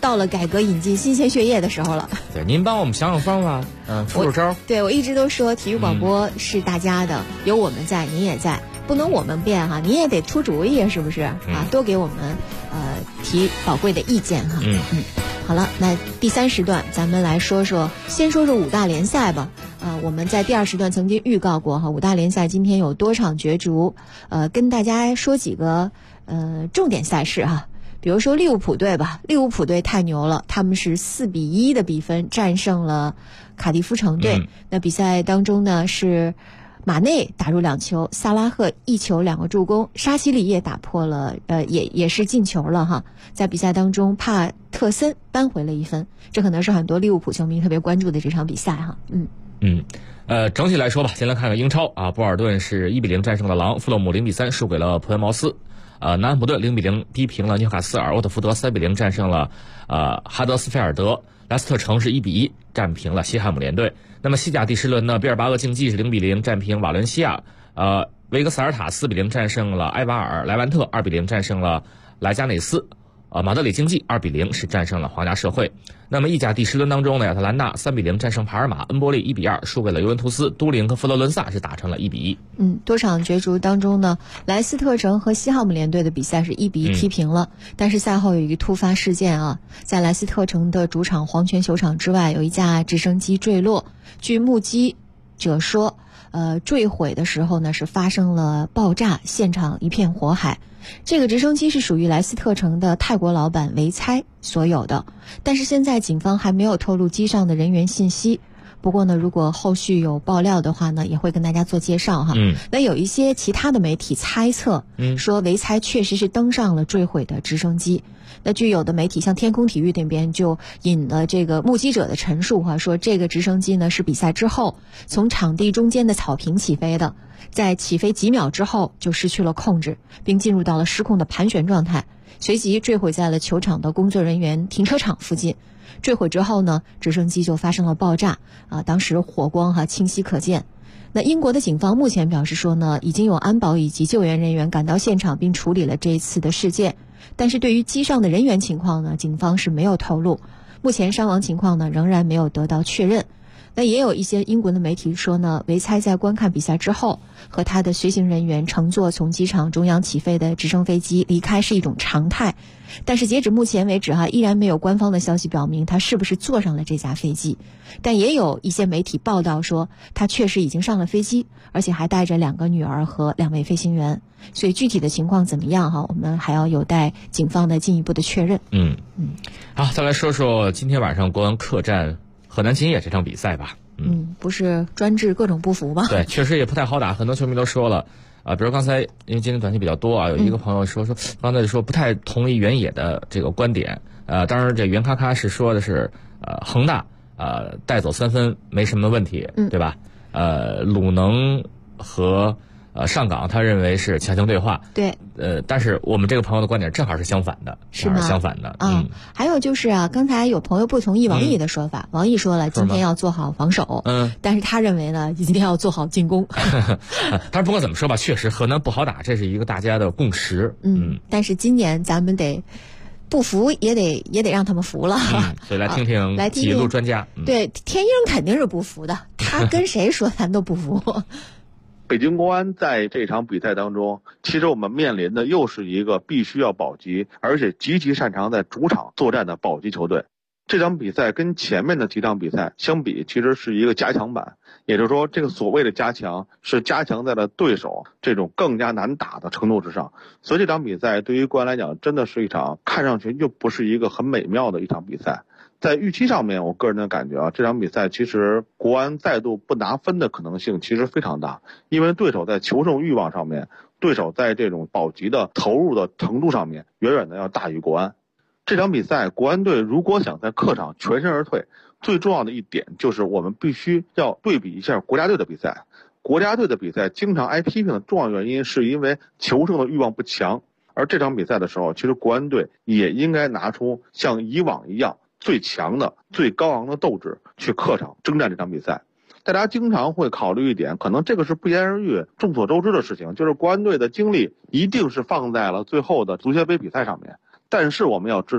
Speaker 5: 到了改革引进新鲜血液的时候了。
Speaker 6: 对，您帮我们想想方法，出招。
Speaker 5: 对，我一直都说体育广播是大家的，有我们在，您也在，不能我们变哈，您也得出主意，是不是？啊，多给我们提宝贵的意见哈。好了，那第3时段咱们来说说，先说说5大联赛吧。我们在第2时段曾经预告过哈，5大联赛今天有多场角逐，跟大家说几个重点赛事哈。比如说利物浦队吧，利物浦队太牛了，他们是4-1的比分战胜了卡迪夫城队。那比赛当中呢是马内打入2球，萨拉赫1球2个助攻，沙奇里也打破了也是进球了哈。在比赛当中帕特森扳回了1分，这可能是很多利物浦球迷特别关注的这场比赛哈。
Speaker 6: 整体来说吧，先来看看英超啊，波尔顿是1-0战胜了狼，富勒姆0-3输给了普恩茅斯。南安普顿0-0逼平了纽卡斯尔，沃特福德3-0战胜了哈德斯菲尔德，莱斯特城是1-1战平了西汉姆联队。那么西甲第10轮呢，毕尔巴鄂竞技是0-0战平瓦伦西亚，维格塞尔塔4-0战胜了埃瓦尔，莱万特2-0战胜了莱加内斯，马德里竞技2-0是战胜了皇家社会。那么意甲第10轮当中呢，亚特兰大3-0战胜帕尔马，恩波利1-2输给了尤文图斯，都灵和佛罗伦萨是打成了1-1。
Speaker 5: 多场角逐当中呢，莱斯特城和西汉姆联队的比赛是1-1踢平了，但是赛后有一个突发事件啊，在莱斯特城的主场黄泉球场之外有一架直升机坠落，据目击者说坠毁的时候呢是发生了爆炸，现场一片火海。这个直升机是属于莱斯特城的泰国老板维猜所有的，但是现在警方还没有透露机上的人员信息。不过呢，如果后续有爆料的话呢，也会跟大家做介绍哈。那有一些其他的媒体猜测，说维猜确实是登上了坠毁的直升机。那据有的媒体像天空体育那边就引了这个目击者的陈述哈，说这个直升机呢是比赛之后从场地中间的草坪起飞的，在起飞几秒之后就失去了控制，并进入到了失控的盘旋状态，随即坠毁在了球场的工作人员停车场附近。坠毁之后呢，直升机就发生了爆炸当时火光清晰可见。那英国的警方目前表示说呢，已经有安保以及救援人员赶到现场并处理了这一次的事件，但是对于机上的人员情况呢，警方是没有透露，目前伤亡情况呢仍然没有得到确认。那也有一些英国的媒体说呢，维猜在观看比赛之后和他的随行人员乘坐从机场中央起飞的直升飞机离开是一种常态，但是截止目前为止依然没有官方的消息表明他是不是坐上了这架飞机。但也有一些媒体报道说他确实已经上了飞机，而且还带着2个女儿和2位飞行员。所以具体的情况怎么样我们还要有待警方的进一步的确认。
Speaker 6: 好，再来说说今天晚上国安客战河南兴业这场比赛吧。
Speaker 5: 不是专治各种不服吗？
Speaker 6: 对，确实也不太好打，很多球迷都说了比如刚才因为今天短信比较多有一个朋友说刚才说不太同意原野的这个观点。当然这袁咔咔是说的是恒大带走3分没什么问题，对吧？鲁能和上港他认为是强行对话。
Speaker 5: 对。
Speaker 6: 但是我们这个朋友的观点正好是相反的。
Speaker 5: 是吗？
Speaker 6: 相反的。
Speaker 5: 还有就是刚才有朋友不同意王毅的说法。王毅说了今天要做好防守。但是他认为呢今天要做好进攻。
Speaker 6: 但是不管怎么说吧，确实河南不好打，这是一个大家的共识。
Speaker 5: 但是今年咱们得不服也得让他们服了。
Speaker 6: 所以来听听几路专家。
Speaker 5: 对，天鹰肯定是不服的，他跟谁说咱都不服。
Speaker 1: 北京国安在这场比赛当中，其实我们面临的又是一个必须要保级，而且极其擅长在主场作战的保级球队。这场比赛跟前面的几场比赛相比，其实是一个加强版，也就是说，这个所谓的加强是加强在了对手这种更加难打的程度之上。所以这场比赛对于国安来讲，真的是一场看上去又不是一个很美妙的一场比赛。在预期上面，我个人的感觉这场比赛其实国安再度不拿分的可能性其实非常大，因为对手在求胜欲望上面，对手在这种保级的投入的程度上面，远远的要大于国安。这场比赛，国安队如果想在客场全身而退，最重要的一点就是我们必须要对比一下国家队的比赛。国家队的比赛经常挨批评的重要原因是因为求胜的欲望不强，而这场比赛的时候，其实国安队也应该拿出像以往一样最强的、最高昂的斗志去客场征战这场比赛。大家经常会考虑一点，可能这个是不言而喻、众所周知的事情，就是国安队的精力一定是放在了最后的足协杯比赛上面。但是我们要知道，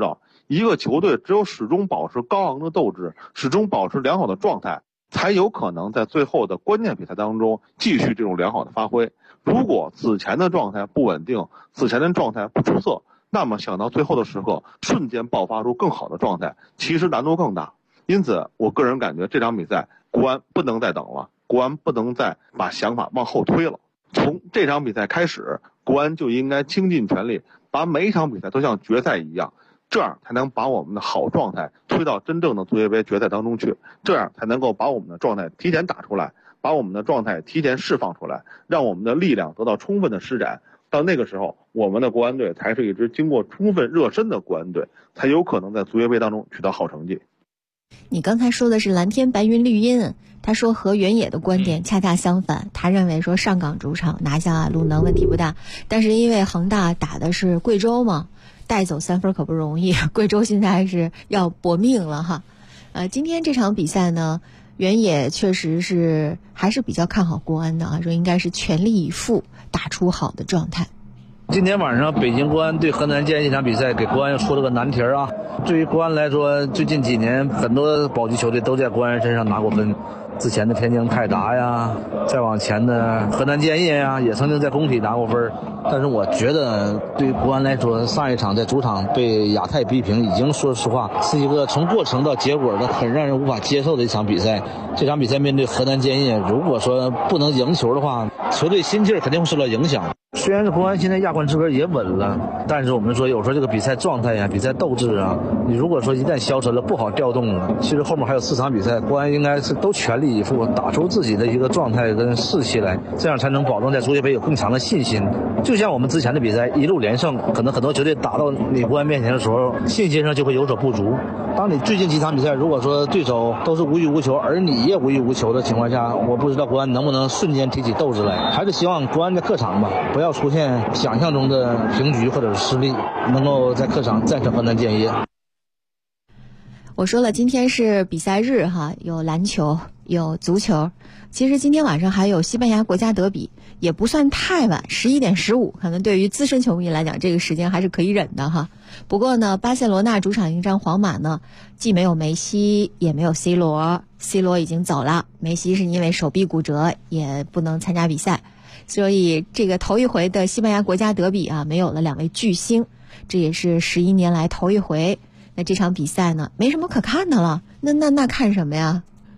Speaker 1: 一个球队只有始终保持高昂的斗志，始终保持良好的状态，才有可能在最后的关键比赛当中继续这种良好的发挥。如果此前的状态不稳定，此前的状态不出色，那么想到最后的时刻瞬间爆发出更好的状态，其实难度更大。因此我个人感觉这场比赛国安不能再等了，国安不能再把想法往后推了。从这场比赛开始，国安就应该倾尽全力，把每一场比赛都像决赛一样，这样才能把我们的好状态推到真正的足协杯决赛当中去，这样才能够把我们的状态提前打出来，把我们的状态提前释放出来，让我们的力量得到充分的施展。到那个时候，我们的国安队才是一支经过充分热身的国安队，才有可能在足协杯当中取得好成绩。
Speaker 5: 你刚才说的是蓝天白云绿荫，他说和原野的观点恰恰相反，他认为说上港主场拿下鲁能问题不大，但是因为恒大打的是贵州嘛，带走3分可不容易，贵州现在是要搏命了哈。今天这场比赛呢，原野确实是还是比较看好国安的啊，说应该是全力以赴打出好的状态。
Speaker 3: 今天晚上北京国安对河南建业这场比赛给国安又出了个难题啊。对于国安来说，最近几年很多保级球队都在国安身上拿过分，之前的天津泰达呀，再往前的河南建业呀，也曾经在工体拿过分。但是我觉得对于国安来说，上一场在主场被亚泰逼平，已经说实话是一个从过程到结果的很让人无法接受的一场比赛。这场比赛面对河南建业，如果说不能赢球的话，球队心气儿肯定会受到影响。虽然是国安现在亚冠资格也稳了，但是我们说有时候这个比赛状态呀、比赛斗志啊，你如果说一旦消沉了，不好调动了。其实后面还有4场比赛，国安应该是都全力以赴，打出自己的一个状态跟士气来，这样才能保证在足协杯有更强的信心。就像我们之前的比赛一路连胜，可能很多球队打到你国安面前的时候，信心上就会有所不足。当你最近几场比赛如果说对手都是无欲无求，而你也无欲无求的情况下，我不知道国安能不能瞬间提起斗志来。还是希望国安在客场吧，不要出现想象中的平局或者是失利，能够在客场战胜河南建业。
Speaker 5: 我说了，今天是比赛日哈，有篮球，有足球。其实今天晚上还有西班牙国家德比，也不算太晚，11点15，可能对于资深球迷来讲，这个时间还是可以忍的哈。不过呢，巴塞罗那主场迎战皇马呢，既没有梅西，也没有 C 罗已经走了，梅西是因为手臂骨折，也不能参加比赛，所以这个头一回的西班牙国家德比啊，没有了2位巨星，这也是11年来头一回。那这场比赛呢，没什么可看的了，那看什么呀？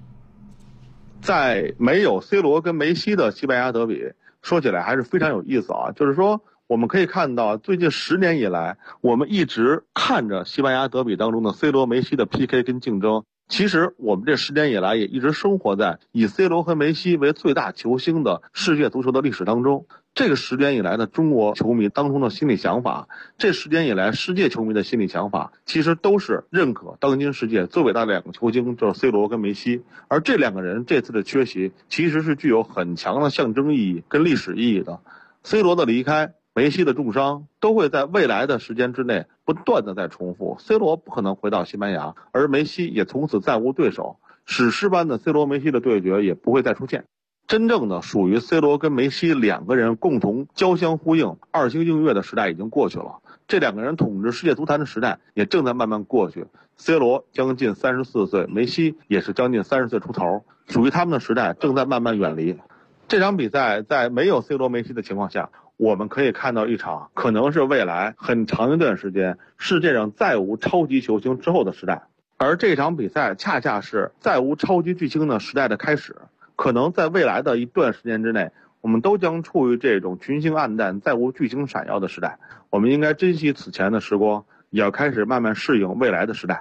Speaker 1: 在没有 C 罗跟梅西的西班牙德比，说起来还是非常有意思啊。就是说，我们可以看到，最近10年以来，我们一直看着西班牙德比当中的 C 罗、梅西的 PK 跟竞争。其实我们这10年以来也一直生活在以 C 罗和梅西为最大球星的世界足球的历史当中。这个10年以来的中国球迷当中的心理想法，这10年以来世界球迷的心理想法，其实都是认可当今世界最伟大的2个球星就是 C 罗跟梅西。而这2个人这次的缺席，其实是具有很强的象征意义跟历史意义的。C 罗的离开，梅西的重伤，都会在未来的时间之内不断的在重复。C 罗不可能回到西班牙，而梅西也从此再无对手，史诗般的 C 罗梅西的对决也不会再出现。真正的属于 C 罗跟梅西2个人共同交相呼应、2星映月的时代已经过去了，这2个人统治世界足坛的时代也正在慢慢过去。C 罗将近34岁，梅西也是将近30岁出头，属于他们的时代正在慢慢远离。这场比赛在没有 C 罗梅西的情况下，我们可以看到一场可能是未来很长一段时间世界上再无超级球星之后的时代，而这场比赛恰恰是再无超级巨星的时代的开始。可能在未来的一段时间之内，我们都将处于这种群星黯淡、再无巨星闪耀的时代。我们应该珍惜此前的时光，也要开始慢慢适应未来的时代。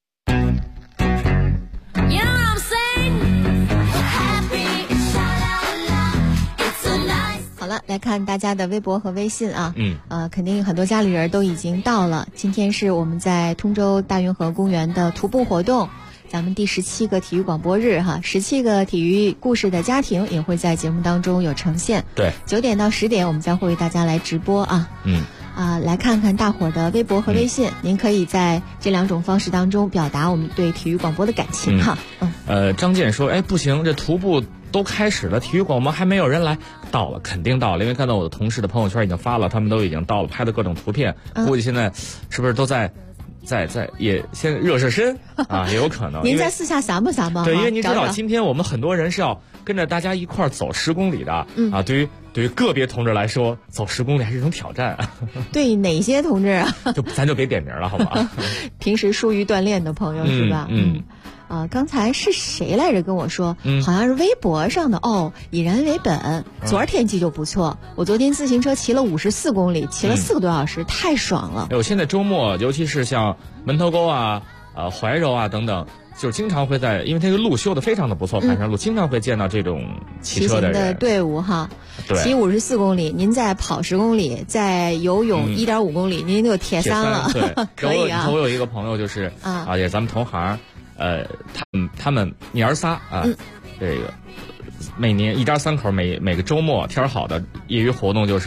Speaker 5: 好了，来看大家的微博和微信啊。肯定很多家里人都已经到了。今天是我们在通州大运河公园的徒步活动。咱们第17个体育广播日哈，17个体育故事的家庭也会在节目当中有呈现。
Speaker 6: 对
Speaker 5: ，9点到10点我们将会为大家来直播啊。来看看大伙儿的微博和微信，您可以在这2种方式当中表达我们对体育广播的感情哈。
Speaker 6: 张健说，不行，这徒步都开始了，体育广播还没有人来。到了，肯定到了，因为看到我的同事的朋友圈已经发了，他们都已经到了，拍的各种图片，估计现在是不是都在也先热热身啊，也有可能。
Speaker 5: 您在私下撒吧？
Speaker 6: 对，因为您知道，
Speaker 5: 找
Speaker 6: 今天我们很多人是要跟着大家一块儿走10公里的啊。对于个别同志来说，走10公里还是一种挑战。
Speaker 5: 对哪些同志啊？
Speaker 6: 咱就别点名了，好吧？
Speaker 5: 平时疏于锻炼的朋友是吧？刚才是谁来着跟我说，好像是微博上的以人为本。昨儿天气就不错，我昨天自行车骑了54公里，骑了4个多小时，太爽了。
Speaker 6: 我现在周末，尤其是像门头沟啊、怀柔啊等等，就是经常会因为这个路修得非常的不错，盘山路经常会见到这种骑车的人
Speaker 5: 的队伍哈。
Speaker 6: 对，
Speaker 5: 骑54公里，您再跑10公里，再游泳1.5公里，您就铁3了。
Speaker 6: 对，
Speaker 5: 可以啊。
Speaker 6: 我有一个朋友就是也是咱们同行。他们娘儿仨啊，这个每年一家3口每个周末天好的业余活动就是，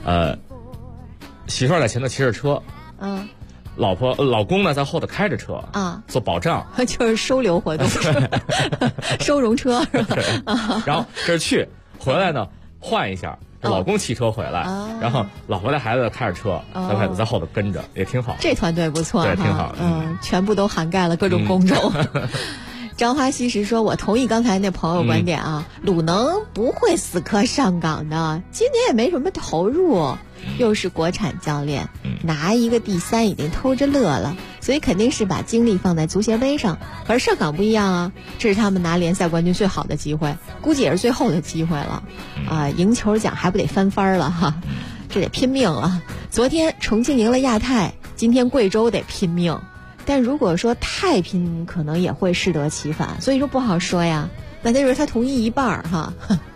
Speaker 6: 媳妇儿在前头骑着车，老公呢在后头开着车做保障，
Speaker 5: 就是收留活动，收容车是吧？
Speaker 6: 然后这去回来呢换一下。老公骑车回来，然后老婆带孩子开着车，在后头跟着，也挺好。
Speaker 5: 这团队不错，
Speaker 6: 对，挺好。
Speaker 5: 全部都涵盖了各种工种。张花西石说：“我同意刚才那朋友观点啊，鲁能不会死磕上岗的，今年也没什么投入，又是国产教练，拿一个第3已经偷着乐了，所以肯定是把精力放在足协杯上。可是上岗不一样啊，这是他们拿联赛冠军最好的机会，估计也是最后的机会了赢球奖还不得翻番了哈，这得拼命了。昨天重庆赢了亚泰，今天贵州得拼命。”但如果说太拼，可能也会适得其反，所以说不好说呀。那他说他同意一半哈。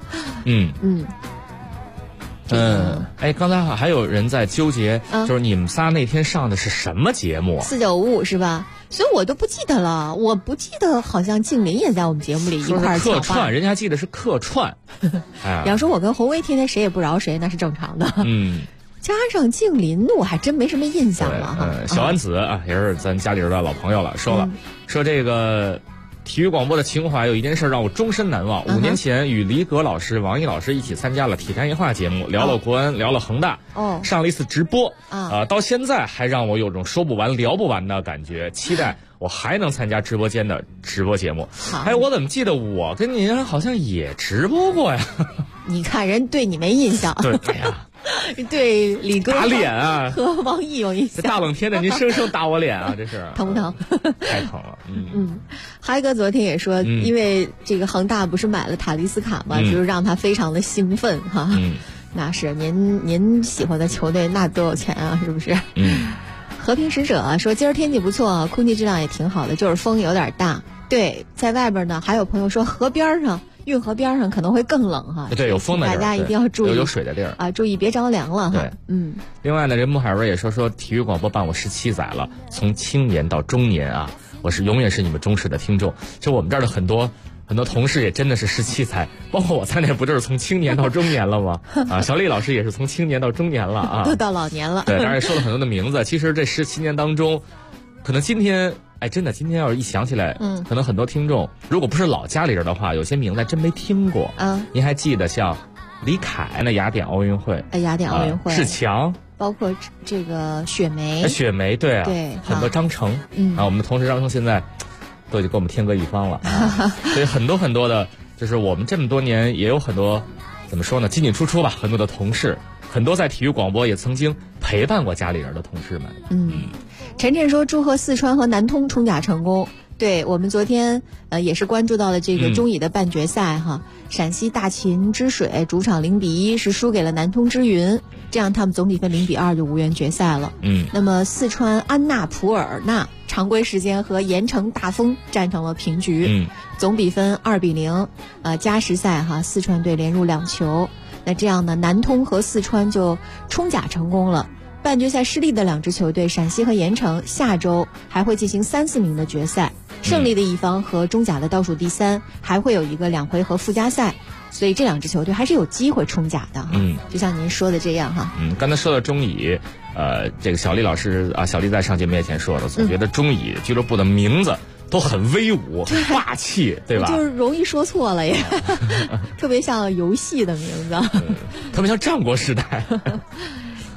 Speaker 6: 刚才还有人在纠结，就是你们仨那天上的是什么节目
Speaker 5: ？4955是吧？所以我都不记得了，我不记得好像静林也在我们节目里一块儿
Speaker 6: 客串，人家记得是客串。
Speaker 5: 要说我跟洪威天天谁也不饶谁，那是正常的。加上静林，我还真没什么印象了哈。
Speaker 6: 小安子也是咱家里人的老朋友了，说这个体育广播的情怀有一件事让我终身难忘。5年前与黎格老师、王毅老师一起参加了体坛夜话节目，聊了国安，聊了恒大，上了一次直播到现在还让我有种说不完聊不完的感觉，期待我还能参加直播间的直播节目。我怎么记得我跟您好像也直播过呀？
Speaker 5: 你看人对你没印象。
Speaker 6: 对呀。
Speaker 5: 对李哥
Speaker 6: 打脸啊，
Speaker 5: 和王毅有印象。
Speaker 6: 大冷天的，您生生打我脸啊，这是
Speaker 5: 疼不疼？
Speaker 6: 太疼了。
Speaker 5: 嗨哥昨天也说，因为这个恒大不是买了塔利斯卡嘛，就是让他非常的兴奋哈。那是您喜欢的球队那多有钱啊，是不是？和平使者说今儿天气不错，空气质量也挺好的，就是风有点大。对，在外边呢，还有朋友说河边上。运河边上可能会更冷哈，
Speaker 6: 对，有风的地儿，
Speaker 5: 大家一定要注意，
Speaker 6: 有水的地儿
Speaker 5: 啊，注意别着凉了哈。
Speaker 6: 对，另外呢，这穆海瑞也说体育广播办我17载了，从青年到中年啊，我是永远是你们忠实的听众。就我们这儿的很多同事也真的是17载，包括我在内，不就是从青年到中年了吗？小丽老师也是从青年到中年了啊，
Speaker 5: 都到老年了。
Speaker 6: 对，当然也说了很多的名字。其实这17年当中，可能今天。真的，今天要是一想起来，可能很多听众，如果不是老家里人的话，有些名字真没听过。您还记得像李凯那雅典奥运会？
Speaker 5: 雅典奥运会，
Speaker 6: 志强，
Speaker 5: 包括这个雪梅，
Speaker 6: 对啊，很多张成，我们的同事张成现在都已经给我们天各一方了，所以很多的，就是我们这么多年也有很多，怎么说呢，进进出出吧，很多的同事，很多在体育广播也曾经陪伴过家里人的同事们。
Speaker 5: 陈震说祝贺四川和南通冲甲成功。对，我们昨天也是关注到了这个中乙的半决赛哈，陕西大秦之水主场0-1是输给了南通之云，这样他们总比分0-2就无缘决赛了。那么四川安纳普尔纳常规时间和盐城大丰战成了平局，总比分2-0。加时赛哈，四川队连入2球，那这样呢，南通和四川就冲甲成功了。半决赛失利的2支球队陕西和盐城下周还会进行3-4名的决赛，胜利的一方和中甲的倒数第3还会有一个2回合附加赛，所以这2支球队还是有机会冲甲的。就像您说的这样哈。
Speaker 6: 刚才说到中乙，这个小丽老师啊，小丽在上节目面前说的，总觉得中乙俱乐部的名字都很威武、很霸气，对吧？
Speaker 5: 就是容易说错了耶，特别像游戏的名字，
Speaker 6: 特别像战国时代。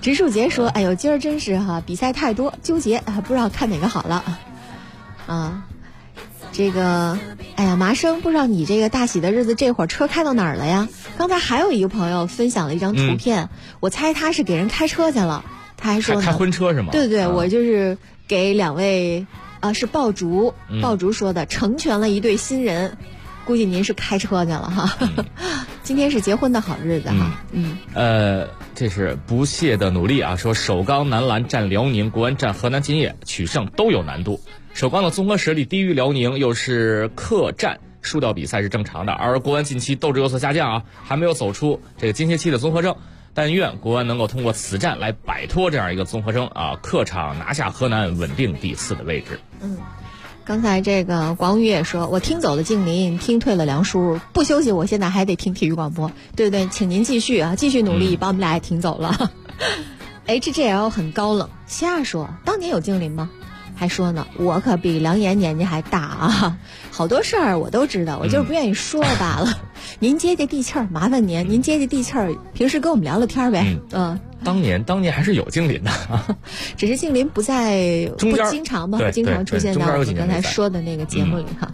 Speaker 5: 植树杰说：“哎呦，今儿真是哈，比赛太多，纠结，不知道看哪个好了。”啊，这个，哎呀，麻生，不知道你这个大喜的日子这会儿车开到哪儿了呀？刚才还有一个朋友分享了一张图片，我猜他是给人开车去了。他还说呢，
Speaker 6: 开婚车是吗？
Speaker 5: 对对，我就是给2位，是爆竹说的，成全了一对新人。估计您是开车去了哈。今天是结婚的好日子哈。
Speaker 6: 这是不懈的努力啊！说首钢男篮战辽宁，国安战河南建业，取胜都有难度。首钢的综合实力低于辽宁，又是客战，输掉比赛是正常的。而国安近期斗志有所下降啊，还没有走出这个间歇期的综合征。但愿国安能够通过此战来摆脱这样一个综合征啊，客场拿下河南，稳定第4的位置。
Speaker 5: 刚才这个广宇也说，我听走了静林，听退了梁叔，不休息，我现在还得听体育广播。对对，请您继续啊，继续努力，把我们俩也听走了。HGL 很高冷，瞎说，当年有静林吗？还说呢，我可比梁岩年纪还大啊，好多事儿我都知道，我就是不愿意说罢了。您接地气儿，麻烦您接地气儿，平时跟我们聊聊天呗。
Speaker 6: 当年还是有静林的，
Speaker 5: 只是静林不在，不经常吧，不经常出现在我们刚才说的那个节目里哈。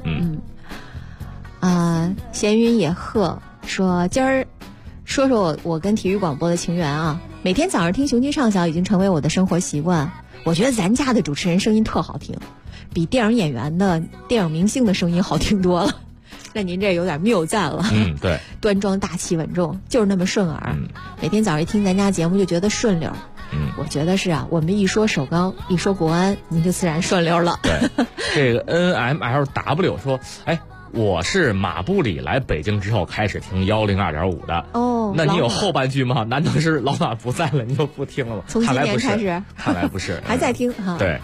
Speaker 5: 闲云野鹤说，今儿说说我跟体育广播的情缘啊，每天早上听雄鸡唱晓已经成为我的生活习惯。我觉得咱家的主持人声音特好听，比电影演员的电影明星的声音好听多了。那您这有点谬赞了。
Speaker 6: 对，
Speaker 5: 端庄大气稳重，就是那么顺耳。每天早上一听咱家节目就觉得顺溜。我觉得是啊，我们一说首钢，一说国安，您就自然顺溜了。
Speaker 6: 对，这个 NMLW 说，我是马布里来北京之后开始听102.5的。那你有后半句吗？难道是老马不在了，你就不听了吗？
Speaker 5: 从今年开始，
Speaker 6: 看来不是，
Speaker 5: 还在听哈。
Speaker 6: 对，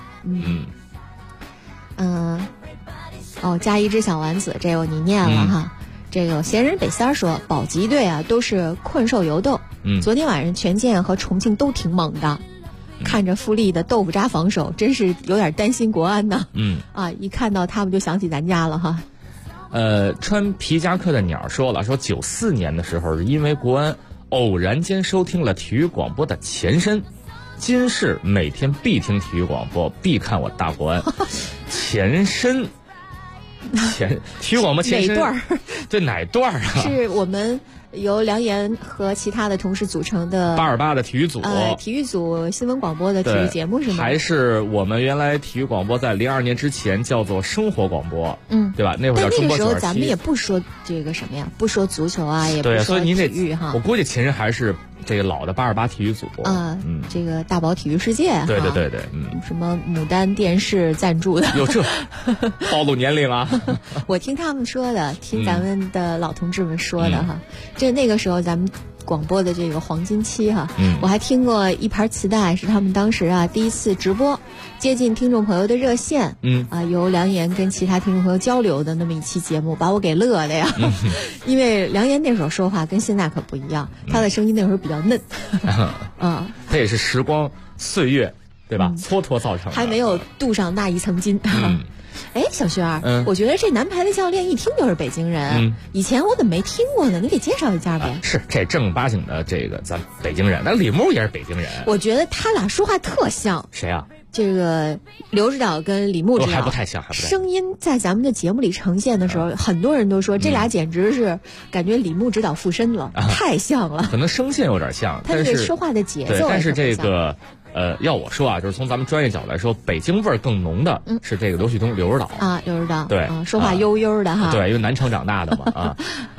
Speaker 5: 加一只小丸子，这个你念了哈。这个闲人北三说，保级队啊都是困兽犹斗。昨天晚上权健和重庆都挺猛的，看着富力的豆腐渣防守，真是有点担心国安呢。一看到他们就想起咱家了哈。
Speaker 6: 穿皮夹克的鸟说了，说94年的时候是因为国安偶然间收听了体育广播的前身，今世每天必听体育广播，必看我大国安。前身，体育广播前身
Speaker 5: 哪段？
Speaker 6: 对，哪段啊？
Speaker 5: 是我们由梁岩和其他的同事组成的
Speaker 6: 828的体育组，
Speaker 5: 体育组新闻广播的体育节目是吗？
Speaker 6: 还是我们原来体育广播在02年之前叫做生活广播，对吧？那会儿叫中国92期。但那个时候
Speaker 5: 咱们也不说这个什么呀，不说足球啊，也不说体育哈。
Speaker 6: 我估计前身还是这个老的828体育组
Speaker 5: 这个大宝体育世界
Speaker 6: 对，
Speaker 5: 什么牡丹电视赞助的，
Speaker 6: 有这暴露年龄啊！
Speaker 5: 我听他们说的，听咱们的老同志们说的哈。那个时候咱们广播的这个黄金期哈，我还听过一盘磁带，是他们当时第一次直播接近听众朋友的热线，由梁岩跟其他听众朋友交流的那么一期节目，把我给乐的呀。因为梁岩那时候说话跟现在可不一样，他的声音那时候比较嫩。
Speaker 6: 他也是时光岁月对吧？蹉跎造成的，
Speaker 5: 还没有镀上那一层金。小轩儿，我觉得这男排的教练一听就是北京人，以前我怎么没听过呢？你给介绍一下呗。
Speaker 6: 是这正儿八经的这个咱北京人，那李牧也是北京人。
Speaker 5: 我觉得他俩说话特像。
Speaker 6: 谁啊？
Speaker 5: 这个刘指导跟李牧指导
Speaker 6: 还不太像，
Speaker 5: 声音在咱们的节目里呈现的时候，很多人都说这俩简直是感觉李牧指导附身了，太像了。
Speaker 6: 可能声线有点像，
Speaker 5: 他这个说话的节奏。
Speaker 6: 但是这个要我说啊，就是从咱们专业角度来说，北京味儿更浓的是这个刘旭东刘指导
Speaker 5: 刘指导
Speaker 6: 对
Speaker 5: 说话悠悠的哈。
Speaker 6: 对，因为南城长大的嘛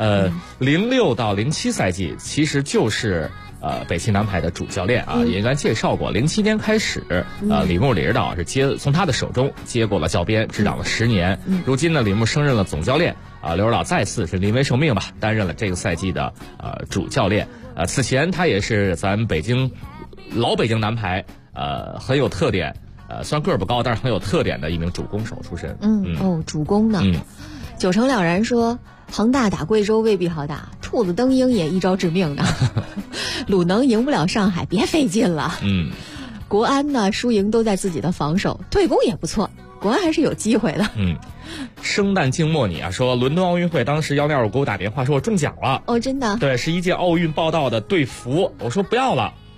Speaker 6: 06到07赛季其实就是北汽男排的主教练也应该介绍过。07年开始李牧李指导是从他的手中接过了教鞭，执掌了10年。如今呢，李牧升任了总教练刘指导再次是临危受命吧，担任了这个赛季的主教练。此前他也是咱老北京男排很有特点，虽然个儿不高，但是很有特点的一名主攻手出身。
Speaker 5: 主攻呢。九成了然说，恒大打贵州未必好打，兔子蹬鹰也一招致命的。鲁能赢不了上海，别费劲了。国安呢，输赢都在自己的防守，对攻也不错，国安还是有机会的。
Speaker 6: 生旦净末你说伦敦奥运会当时102我给我打电话说我中奖了。
Speaker 5: 真的？
Speaker 6: 对，是一届奥运报道的队服，我说不要了。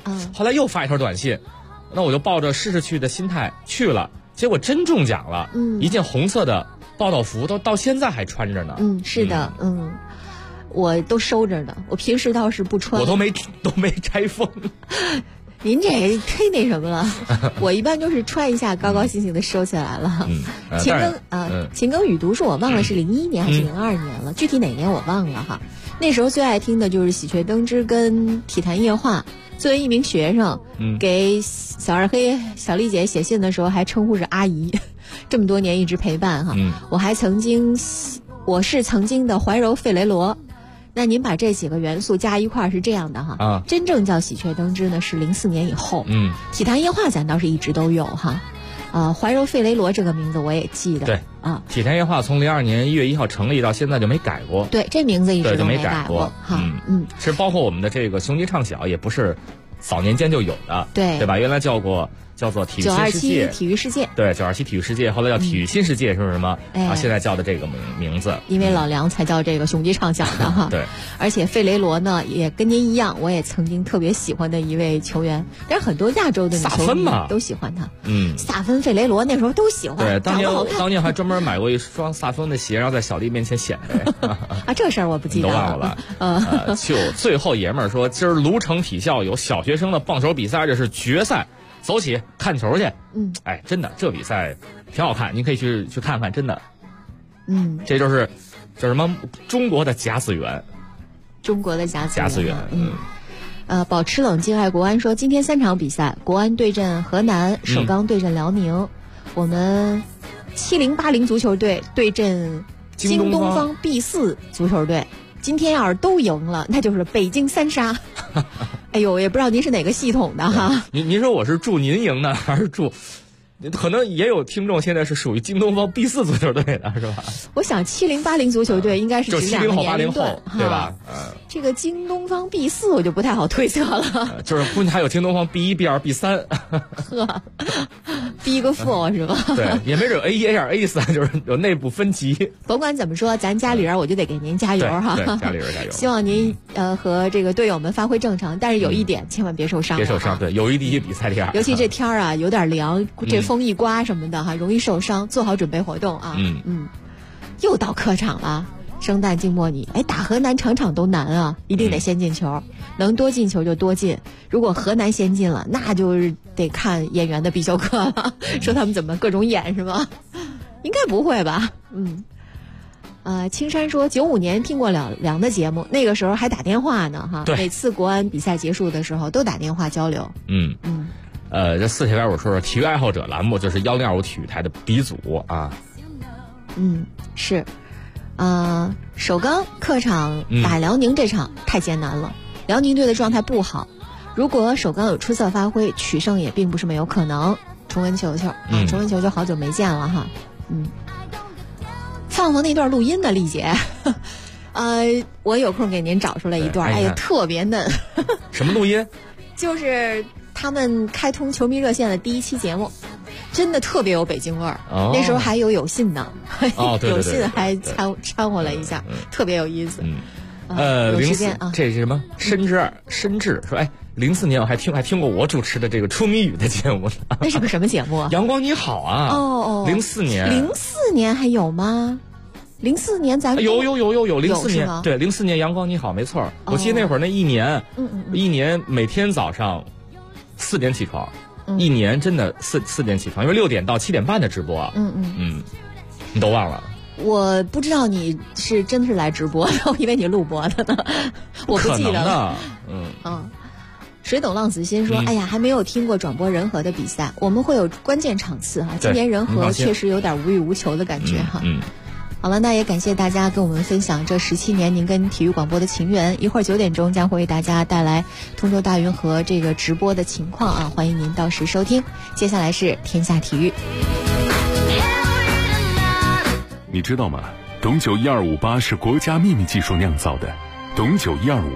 Speaker 6: 后来又发一条短信，那我就抱着试试去的心态去了，结果真中奖了，一件红色的报道服，到现在还穿着呢。
Speaker 5: 是的，我都收着呢，我平时倒是不穿，
Speaker 6: 我都没拆封。
Speaker 5: 您这忒那什么了，我一般就是穿一下，高高兴兴的收起来了。秦庚雨读说我忘了是01年还是02年了，具体哪年我忘了哈。那时候最爱听的就是喜鹊登枝跟体坛夜话。作为一名学生，给小二黑、小丽姐写信的时候还称呼着阿姨，这么多年一直陪伴哈。我是曾经的怀柔费雷罗。那您把这几个元素加一块是这样的哈，真正叫喜鹊登枝呢是04年以后，体坛夜话咱倒是一直都有哈，怀柔费雷罗这个名字我也记得，
Speaker 6: 对啊，体坛夜话从02年1月1号成立到现在就没改过，
Speaker 5: 对，这名字一直都没改过
Speaker 6: 哈，其实包括我们的这个雄鸡唱晓也不是早年间就有的，对吧？原来叫做体育新世界，
Speaker 5: 体育世界，
Speaker 6: 对，927体育世界，后来叫体育新世界，是什么？现在叫的这个名字，
Speaker 5: 因为老梁才叫这个雄鸡唱晓的哈。
Speaker 6: 对，
Speaker 5: 而且费雷罗呢，也跟您一样，我也曾经特别喜欢的一位球员，但是很多亚洲的女球迷都喜欢他。萨芬、费雷罗那时候都喜欢。
Speaker 6: 对，当年还专门买过一双萨芬的鞋，然后在小丽面前显摆。
Speaker 5: 啊，这事儿我不记得了。
Speaker 6: 都忘了。就最后爷们儿说，今儿卢城体校有小学生的棒球比赛，这是决赛。走起，看球去。真的，这比赛挺好看，您可以去看看，真的。这就是叫什么？中国的甲子园。
Speaker 5: 中国的甲子园。保持冷静爱国安说，今天3场比赛，国安对阵河南，首钢对阵辽宁，我们7080足球队对阵京东方 B4 足球队。今天要是都赢了，那就是北京3杀。哎呦，也不知道您是哪个系统的哈。
Speaker 6: 您说我是祝您赢呢，还是祝？可能也有听众现在是属于京东方 B4 足球队的，是吧？
Speaker 5: 我想7080足球队应该是指2个年龄段，
Speaker 6: 对吧？
Speaker 5: 这个京东方 B4 我就不太好推测了。
Speaker 6: 就是估计还有京东方 B1、B2、B3。
Speaker 5: 呵，B 个副是吧？
Speaker 6: 对，也没准 A1、A3，就是有内部分级。
Speaker 5: 甭管怎么说，咱家里人我就得给您加油哈。
Speaker 6: 对，家里人加油。
Speaker 5: 希望您和这个队友们发挥正常，但是有一点，千万别受伤。
Speaker 6: 别受伤，对，友谊第一，比赛第二。
Speaker 5: 尤其这天儿啊，有点凉，这风一刮什么的哈，容易受伤，做好准备活动啊。又到客场了。生旦净末你，打河南场场都难啊，一定得先进球，能多进球就多进。如果河南先进了，那就是得看演员的必修课了，说他们怎么各种演是吗？应该不会吧？青山说95年听过梁的节目，那个时候还打电话呢哈，每次国安比赛结束的时候都打电话交流。
Speaker 6: 这4铁边我说体育爱好者栏目就是1025体育台的鼻祖啊。
Speaker 5: 是。首钢客场打辽宁这场太艰难了，辽宁队的状态不好，如果首钢有出色发挥，取胜也并不是没有可能。重温球球重温球球好久没见了哈。放那段录音的丽姐，我有空给您找出来一段，特别嫩。
Speaker 6: 什么录音？
Speaker 5: 就是他们开通球迷热线的第1期节目。真的特别有北京味儿，那时候还有信呢，有信还掺和了一下，特别有意思。
Speaker 6: 04这是什么？申智说，04年我还听过我主持的这个出谜语的节目呢。
Speaker 5: 那是个什么节目啊？
Speaker 6: 阳光你好啊！04
Speaker 5: 年还有吗？04年咱
Speaker 6: 有04年对04年阳光你好没错，我记得那会儿那一年每天早上4点起床。一年真的4点起床，因为6点到7点半的直播啊。你都忘了？
Speaker 5: 我不知道你是真是来直播的，我以为你录播的呢，我不记得了。水懂浪子心说，还没有听过转播仁和的比赛，我们会有关键场次哈。今年仁和确实有点无欲无求的感觉哈。好了，那也感谢大家跟我们分享这17年您跟体育广播的情缘。一会儿9点钟将会为大家带来通州大运河这个直播的情况啊，欢迎您到时收听。接下来是天下体育。
Speaker 2: 你知道吗？董酒1258是国家秘密技术酿造的，董酒1258